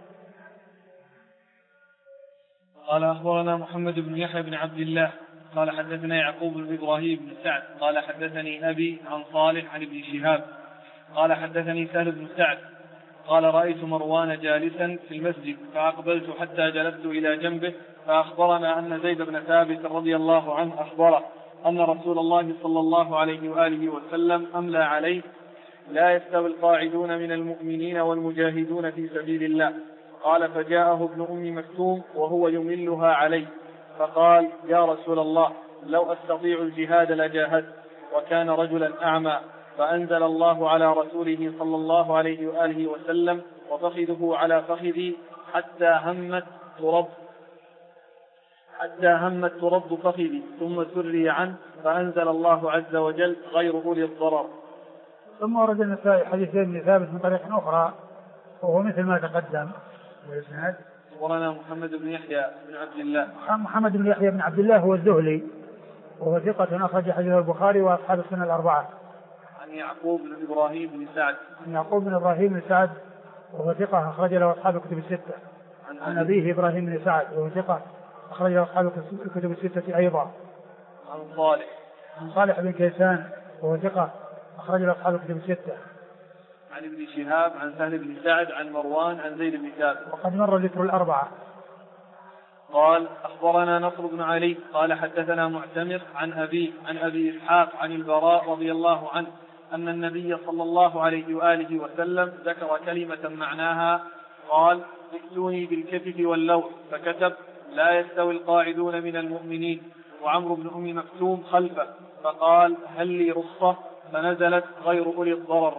قال أخبرنا محمد بن يحيى بن عبد الله قال حدثنا يعقوب بن إبراهيم بن سعد قال حدثني أبي عن صالح عن ابن شهاب قال حدثني سهل بن سعد قال رأيت مروان جالسا في المسجد فأقبلت حتى جلست إلى جنبه فأخبرنا أن زيد بن ثابت رضي الله عنه أخبره أن رسول الله صلى الله عليه وآله وسلم أملى عليه لا يستوي القاعدون من المؤمنين والمجاهدون في سبيل الله. قال فجاءه ابن أم مكتوم وهو يملها عليه فقال يا رسول الله لو أستطيع الجهاد لجاهدت، وكان رجلا أعمى، فأنزل الله على رسوله صلى الله عليه وآله وسلم وفخذه على فخذي حتى همت ترد فخذي ثم سري عنه، فأنزل الله عز وجل غير أولي الضرر. ثم ورد النسائي حديث ابن ثابت من طريق أخرى وهو مثل ما تقدم. أخبرنا محمد بن يحيى بن عبد الله. محمد بن يحيى بن عبد الله هو الذهلي وهو ثقة أخرج حديث البخاري وأصحاب السنن الأربعة. عن يعقوب بن إبراهيم بن سعد. عن يعقوب بن إبراهيم بن سعد وهو ثقة أخرج له أصحاب الكتب الستة. عن أبيه إبراهيم بن سعد وهو ثقة أخرج له أصحاب الكتب الستة أيضا. عن صالح بن كيسان وهو ثقة أخرج له أصحاب الكتب الستة. عن ابن شهاب عن سهل بن سعد عن مروان عن زيد بن ثابت. وقد مر ذكر الأربعة. قال أخبرنا نصر بن علي قال حدثنا معتمر عن أبي إسحاق عن البراء رضي الله عنه أن النبي صلى الله عليه وآله وسلم ذكر كلمة معناها قال ائتوني بالكتف واللوح، فكتب لا يستوي القاعدون من المؤمنين، وعمرو بن أم مكتوم خلفه فقال هل لي رخصة، فنزلت غير أولي الضرر.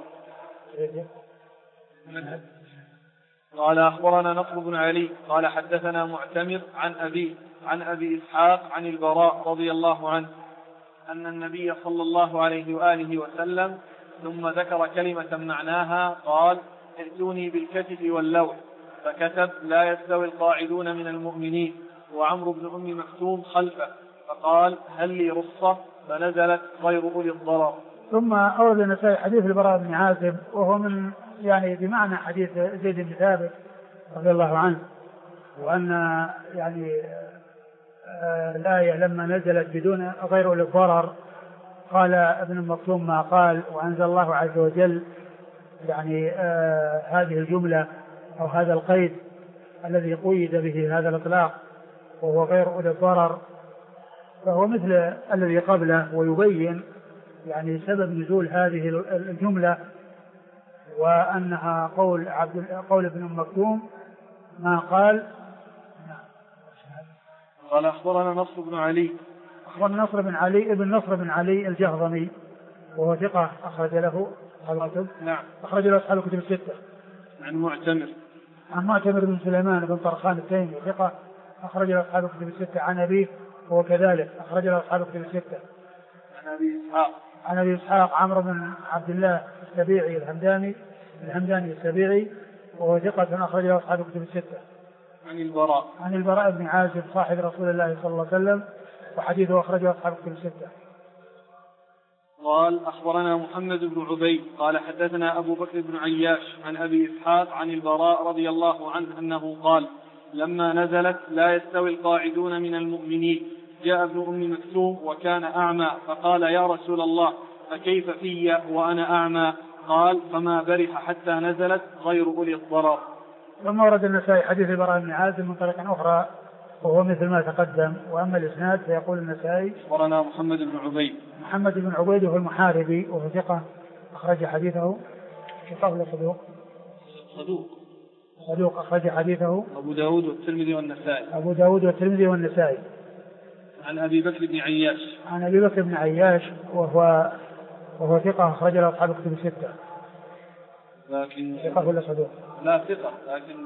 قال أخبرنا نصر بن علي قال حدثنا معتمر عن أبي إسحاق عن البراء رضي الله عنه أن النبي صلى الله عليه وآله وسلم ثم ذكر كلمة معناها قال ائتوني بالكتف واللوح، فكتب لا يستوي القاعدون من المؤمنين، وعمرو بن أم مكتوم خلفه فقال هل لي رخصة، فنزلت غير أولي الضرر. ثم أورد النسائي حديث البراء بن عازب وهو من يعني بمعنى حديث زيد بن ثابت رضي الله عنه، وأن يعني الآية لما نزلت بدون غير أولي الضرر قال ابن المكتوم ما قال، وأنزل الله عز وجل يعني هذه الجملة أو هذا القيد الذي قيد به هذا الإطلاق وهو غير أولي الضرر، فهو مثل الذي قبله، ويبين يعني سبب نزول هذه الجملة وأنها قول ابن مكتوم ما قال. قال أخبرنا نصر بن علي. أخبرنا نصر بن علي ابن نصر بن علي الجهضمي وهو ثقة أخرج له أصحاب الكتب. نعم. أخرج له أصحاب الكتب الستة. عن معتمر بن سليمان بن طرخان التيمي ثقة أخرج له أصحاب الكتب الستة. عن أبيه وهو كذلك أخرج له أصحاب الكتب الستة. عن أبي إسحاق عمرو بن عبد الله السبيعي الهمداني السبيعي وهو ثقة أخرج له أصحاب الكتب الستة. عن البراء بن عازب صاحب رسول الله صلى الله عليه وسلم وحديثه أخرجه أصحاب الكتب الستة. قال أخبرنا محمد بن عبيد قال حدثنا أبو بكر بن عياش عن أبي إسحاق عن البراء رضي الله عنه أنه قال لما نزلت لا يستوي القاعدون من المؤمنين جاء ابن أم مكتوم وكان أعمى فقال يا رسول الله فكيف في وأنا أعمى؟ قال فما برح حتى نزلت غير أولي الضرر. ثم ورد النسائي حديث البراء بن عازب من طريق أخرى وهو مثل ما تقدم. وأما الإسناد فيقول النسائي أخبرنا محمد بن عبيد وهو المحاربي وهو ثقة أخرج حديثه. ثقة صدوق أخرج حديثه أبو داود والترمذي والنسائي. عن أبي بكر بن عياش وهو ثقة أخرج له أصحاب الكتب الستة. لكن ثقة ولا صدوق؟ لا ثقة لكن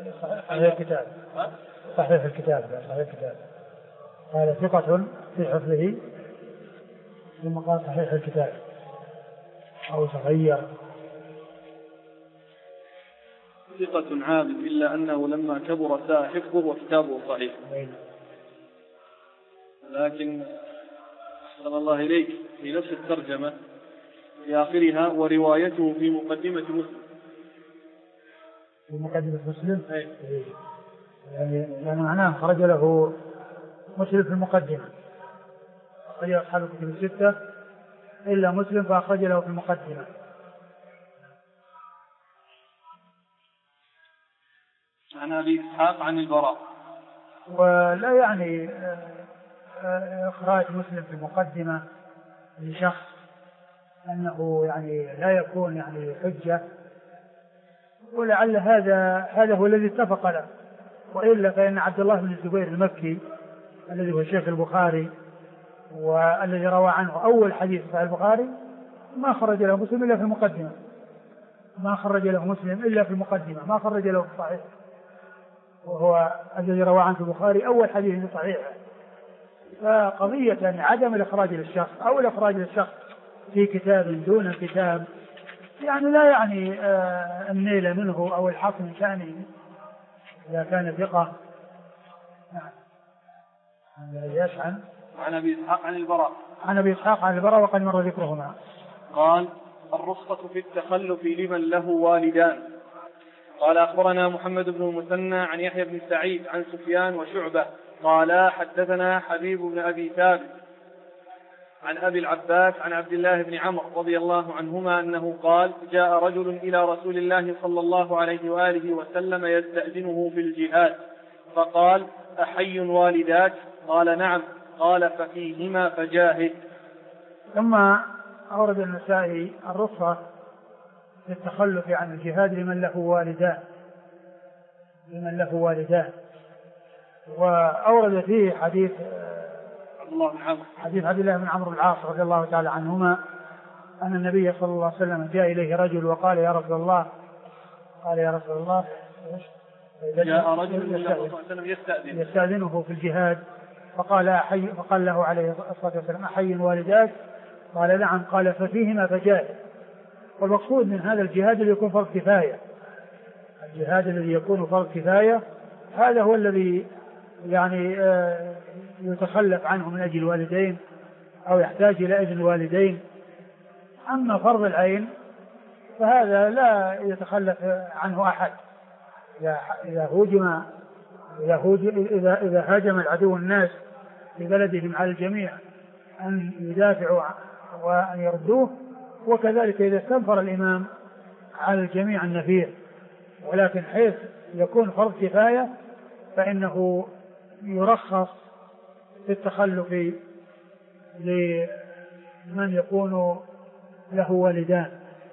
صحيح الكتاب قال ثقة في حفظه ثم قال صحيح الكتاب أو صغير. ثقة عابد إلا أنه لما كبر ساء حفظه وكتابه صحيح. لكن أحسن الله إليك في نفس الترجمة في آخرها وروايته في مقدمة مسلم يعني معناه خرج له مسلم في المقدمة، أخرج أصحاب الكتب الستة إلا مسلم فأخرج له في المقدمة. عن أبي إسحاق عن البراء. ولا يعني إخراج مسلم في المقدمة لشخص أنه يعني لا يكون يعني حجة، ولعل هذا هو الذي اتفق له، وإلا فإن عبد الله بن الزبير المكي الذي هو شيخ البخاري والذي روى عنه أول حديث في البخاري ما خرج له مسلم إلا في المقدمة، ما خرج له في الصحيح، وهو الذي روى عنه البخاري أول حديث في صحيحه. فقضية يعني عدم الإخراج للشخص أو الإخراج للشخص في كتاب دون كتاب يعني لا يعني النيل منه أو الحق من شأنه إذا كان ثقة. عن أبي إسحاق عن البراء وقد مر ذكرهما. قال الرخصة في التخلف لمن له والدان. قال أخبرنا محمد بن المثنى عن يحيى بن سعيد عن سفيان وشعبة قال حدثنا حبيب بن أبي ثابت عن أبي العباس عن عبد الله بن عمرو رضي الله عنهما أنه قال جاء رجل إلى رسول الله صلى الله عليه وآله وسلم يستأذنه في الجهاد فقال أحي والداك؟ قال نعم. قال ففيهما فجاهد. ثم أورد النسائي الرخصة في التخلف عن الجهاد لمن له والدان، وأورد فيه حديث عبد الله بن عمرو العاص رضي الله تعالى عنهما أن النبي صلى الله عليه وسلم جاء إليه رجل وقال يا رسول الله جاء رجل يستأذنه في الجهاد فقال له عليه الصلاة والسلام أحي والداك؟ قال نعم. قال ففيهما فجاهد. والمقصود من هذا الجهاد الذي يكون فرض كفاية، الجهاد الذي يكون فرض كفاية هذا هو الذي يعني يتخلف عنه من أجل الوالدين أو يحتاج إلى إذن الوالدين. أما فرض العين فهذا لا يتخلف عنه أحد. إذا هاجم العدو الناس في بلدهم على الجميع أن يدافعوا وأن يردوه، وكذلك إذا استنفر الإمام على الجميع النفير. ولكن حيث يكون فرض كفاية فإنه يرخص في التخلف لمن يكون له والدان.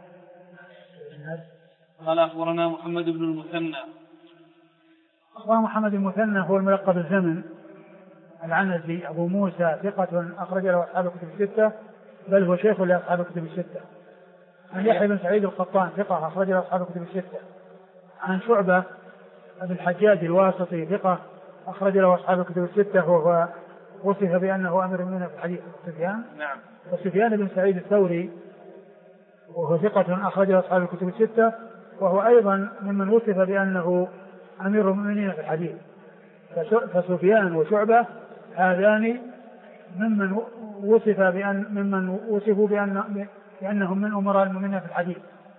قال أخبرنا محمد بن المثنى. أخبرنا محمد المثنى هو الملقب بالزمن العنزي أبو موسى، ثقة أخرج له أصحاب الكتب الستة، بل هو شيخ لأصحاب الكتب الستة. عن يحيى بن سعيد القطان، ثقة أخرج له أصحاب الكتب الستة. عن شعبة بن الحجاج الواسطي، ثقة أخرج له أصحاب الكتب الستة، وهو وصف بأنه أمير المؤمنين في الحديث. سفيان، نعم. وسفيان بن سعيد الثوري وهو ثقة أخرج له أصحاب الكتب الستة، وهو أيضا ممن وصف بأنه أمير المؤمنين في الحديث. فسفيان وشعبة هذان ممن وصفوا بأنهم من أمراء المؤمنين في الحديث.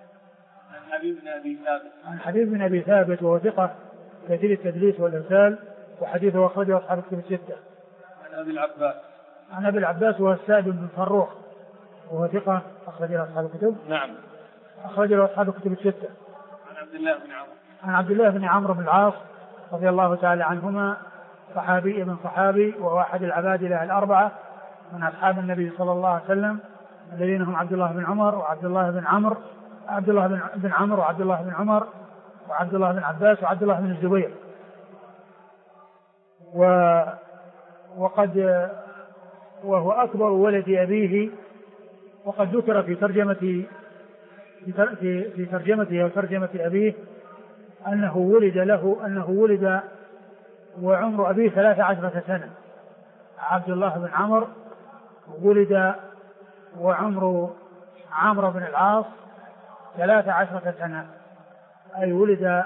عن حبيب بن أبي ثابت وهو ثقة كثير التدليس والإرسال، وحديثه أخرجه أصحاب الكتب الستة. عن أبي العباس وهو السائب بن فروخ وهو ثقة أخرج له أصحاب الكتب. نعم. أخرج له أصحاب الكتب الستة. عن عبد الله بن عمرو بن العاص رضي الله تعالى عنهما، صحابي ابن صحابي، وهو أحد العبادلة الأربعة من أصحاب النبي صلى الله عليه وسلم، الذين هم عبد الله بن عمر وعبد الله بن عمرو وعبد الله بن عمر وعبد الله بن عباس وعبد الله بن الزبير. وهو أكبر ولد أبيه، وقد ذكر في ترجمته وترجمة أبيه أنه ولد وعمر أبيه 13 سنة. عبد الله بن عمرو ولد وعمر عمرو بن العاص 13 سنة، أي ولد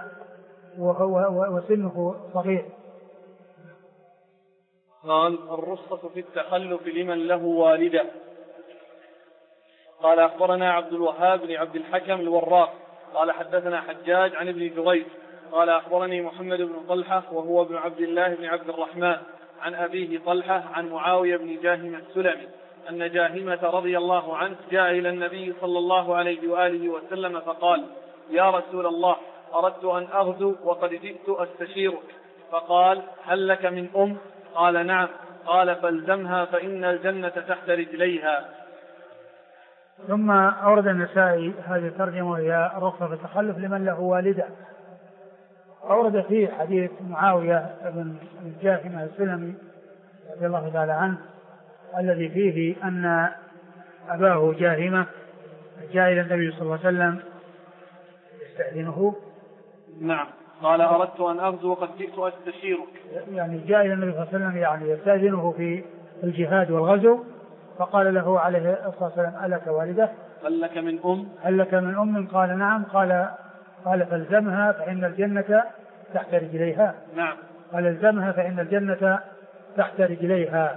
وسنه صغير. قال الرخصة في التخلف لمن له والدة. قال أخبرنا عبد الوهاب بن عبد الحكم الوراق قال حدثنا حجاج عن ابن جريج قال أخبرني محمد بن طلحة وهو ابن عبد الله بن عبد الرحمن عن أبيه طلحة عن معاوية بن جاهمة السلمي أن جاهمة رضي الله عنه جاء إلى النبي صلى الله عليه وآله وسلم فقال: يا رسول الله، أردت أن أغزو وقد جئت أستشيرك. فقال: هل لك من أم؟ قال: نعم. قال: فالزمها فإن الجنة تحت رجليها. ثم أورد النسائي هذه الترجمة وهي الرخصة في التخلف لمن له والدة. أورد فيه حديث معاوية بن جاهمة السلمي رضي الله تعالى عنه، الذي فيه أن أباه جاهمة جاء إلى النبي صلى الله عليه وسلم يستأذنه. نعم. قال: أردت أن أغزو وقد جئت أستشيرك. يعني جاء إلى النبي صلى الله عليه وسلم يعني يستأذنه في الجهاد والغزو، فقال له عليه الصلاة والسلام: ألك والدة؟ هل لك من أم؟ هل لك من أم؟ قال: نعم. قال: فالزمها فإن الجنة تحت رجليها. نعم. قال: الزمها فإن الجنة تحت رجليها.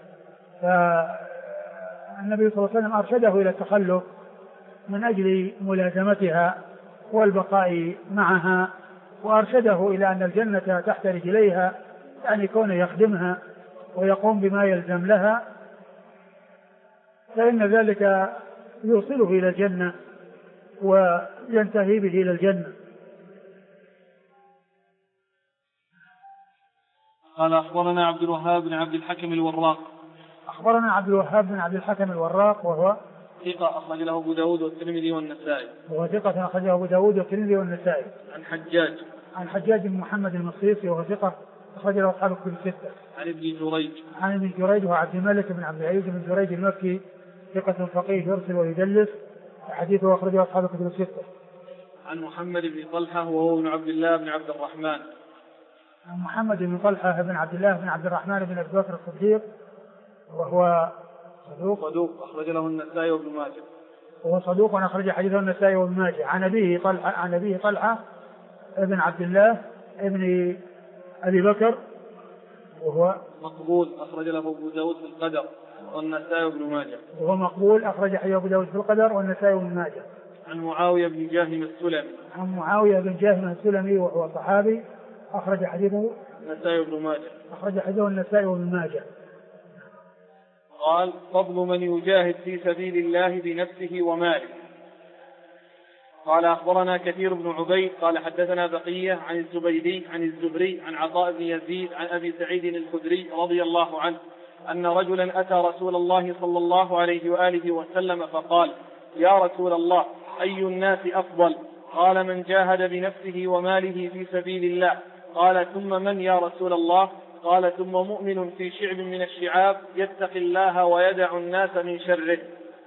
فالنبي صلى الله عليه وسلم أرشده إلى التخلف من أجل ملازمتها والبقاء معها، وأرشده إلى أن الجنة تحت رجليها، يعني كونه يخدمها ويقوم بما يلزم لها، فإن ذلك يوصله إلى الجنة وينتهي به إلى الجنة. قال: أخبرنا عبد الوهاب بن عبد الحكم الوراق. أخبرنا عبد الوهاب بن عبد الحكم الوراق وهو ثقة أخرج له أبو داود والترمذي والنسائي. وهو ثقة أخرج له أبو داود والترمذي والنسائي. عن حجاج بن محمد المصيصي وهو ثقة أخرج له أصحاب الكتب الستة. عن ابن جريج وهو عبد الملك بن عبد العزيز بن جريج المكي، ثقة فقيه يرسل ويدلس، حديثه أخرجه أصحاب الكتب الستة. عن محمد بن طلحة وهو ابن عبد الله بن عبد الرحمن. عن محمد بن طلحة بن عبد الله بن عبد الرحمن بن أبي بكر الصديق وهو صدوق أخرج له النسائي وابن ماجه. وهو صدوق أخرج حديثه النسائي وابن ماجه. عن أبيه طلحة بن عبد الله بن أبي بكر وهو مقبول أخرج له أبو داود في القدر والنسائي بن ماجه. وهو مقبول أخرج حديث أبو داود في القدر والنسائي بن ماجه. عن معاوية بن جاهم السلمي. عن معاوية بن جاهم السلمي وهو صحابي أخرج حديثه النسائي بن ماجه. أخرج حديثه النسائي بن ماجه. قال فضل من يجاهد في سبيل الله بنفسه وماله. قال أخبرنا كثير بن عبيد قال حدثنا بقية عن الزبيدي عن الزهري عن عطاء بن يزيد عن أبي سعيد الخدري رضي الله عنه أن رجلا أتى رسول الله صلى الله عليه وآله وسلم فقال يا رسول الله أي الناس أفضل؟ قال من جاهد بنفسه وماله في سبيل الله. قال ثم من يا رسول الله؟ قال ثم مؤمن في شعب من الشعاب يتقي الله ويدع الناس من شره.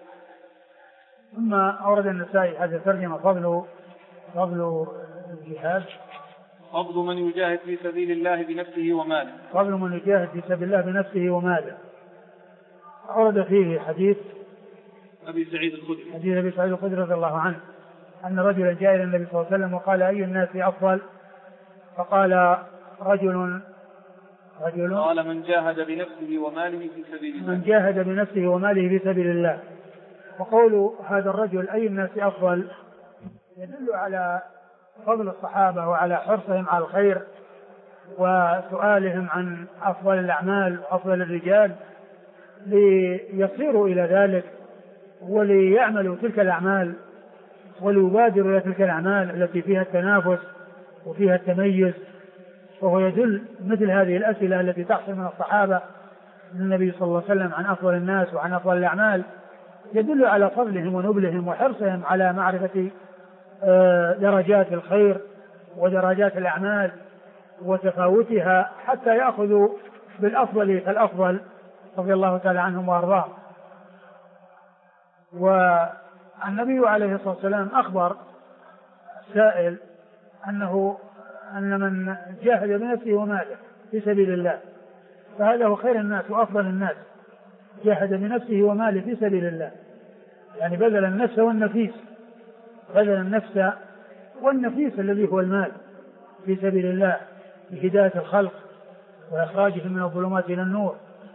ثم أورد النسائي هذه الترجمة فضل الجهاد. فضل من يجاهد في سبيل الله بنفسه وماله. فضل من يجاهد في سبيل الله بنفسه وماله. أورد فيه حديث أبي سعيد الخدري رضي الله عنه أن رجلا جاء إلى النبي صلى الله عليه وسلم وقال أي الناس أفضل؟ فقال رجل قال من جاهد بنفسه وماله في سبيل الله. من جاهد بنفسه وماله في سبيل الله. وقول هذا الرجل أي الناس أفضل يدل على فضل الصحابة وعلى حرصهم على الخير وسؤالهم عن أفضل الأعمال وأفضل الرجال ليصيروا إلى ذلك وليعملوا تلك الأعمال وليبادروا إلى تلك الأعمال التي فيها التنافس وفيها التميز. وهو يدل مثل هذه الأسئلة التي تحصل من الصحابة من النبي صلى الله عليه وسلم عن أفضل الناس وعن أفضل الأعمال يدل على فضلهم ونبلهم وحرصهم على معرفة درجات الخير ودرجات الأعمال وتفاوتها حتى يأخذوا بالأفضل فالأفضل رضي الله تعالى عنهم وأرضاهم. والنبي عليه الصلاة والسلام أخبر السائل أن من جاهد بنفسه وماله في سبيل الله فهذا هو خير الناس وأفضل الناس. جاهد بنفسه وماله في سبيل الله يعني بذل النفس والنفيس الذي هو المال في سبيل الله لهداية الخلق وإخراجهم من الظلمات إلى النور.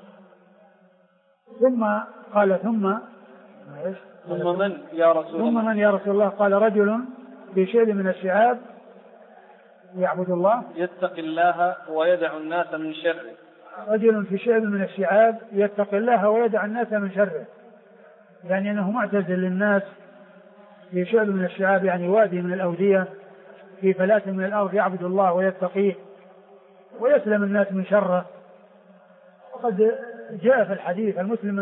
ثم قال ثم من يا رسول الله؟ قال رجل في شعب من الشعاب يعبد الله يتقي الله ويدع الناس من شره. رجل في شعب من الشعاب يتقي الله ويدع الناس من شره يعني أنه معتزل للناس في شعب من الشعاب يعني وادي من الأودية في فلاة من الأرض يعبد الله ويتقيه ويسلم الناس من شره. وقد جاء في الحديث المسلم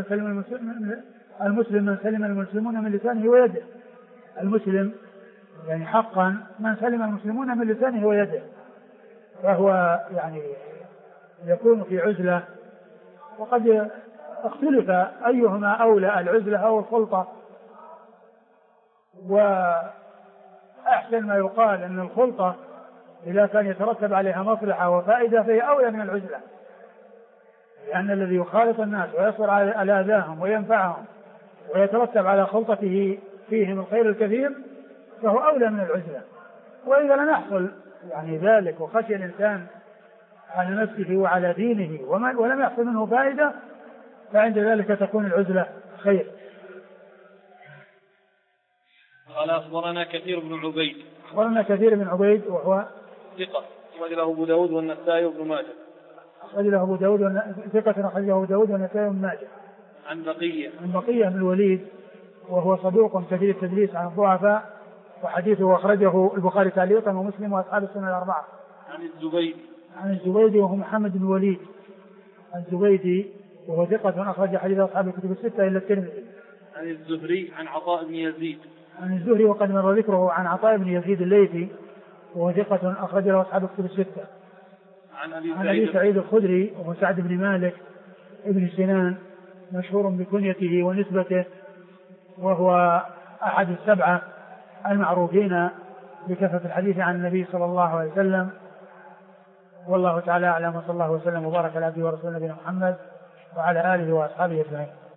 من سلم المسلمون من لسانه ويده. المسلم يعني حقا من سلم المسلمون من لسانه ويده فهو يعني يكون في عزلة. وقد اختلف أيهما أولى العزلة أو الخلطة وأحسن ما يقال أن الخلطة إذا كان يترتب عليها مصلحة وفائدة فهي أولى من العزلة لأن الذي يخالط الناس ويصبر على أذاهم وينفعهم ويترتب على خلطته فيهم الخير الكثير فهو أولى من العزلة. وإذا لم يحصل يعني ذلك وخشي الإنسان على نفسه وعلى دينه ولم يحصل منه فائدة فعند ذلك تكون العزلة خير. قال أخبرنا كثير بن عبيد وهو ثقة أخرج له أبو داود والنسائي وابن ماجه. ثقة أخرجه أبو داود والنسائي وابن ماجه. عن بقية بن الوليد وهو صدوق كثير التدليس عن الضعفاء وحديثه أخرجه البخاري تعليقا ومسلم وأصحاب السنة الأربعة. عن الزبيدي وهو محمد بن الوليد الزبيدي وهو ثقة أخرج حديث أصحاب الكتب الستة إلا الترمذي. عن الزهري عن عطاء بن يزيد. عن الزهري وقد مر ذكره عن عطاء بن يزيد الليثي وهو ثقة أخرج له أصحاب الكتب الستة. عن أبي سعيد الخدري وهو سعد بن مالك ابن سنان مشهور بكنيته ونسبته وهو أحد السبعة المعروفين بكثرة الحديث عن النبي صلى الله عليه وسلم. والله تعالى أعلم وصلى الله وسلم وبارك على عبده ورسوله نبينا محمد وعلى آله وأصحابه أجمعين.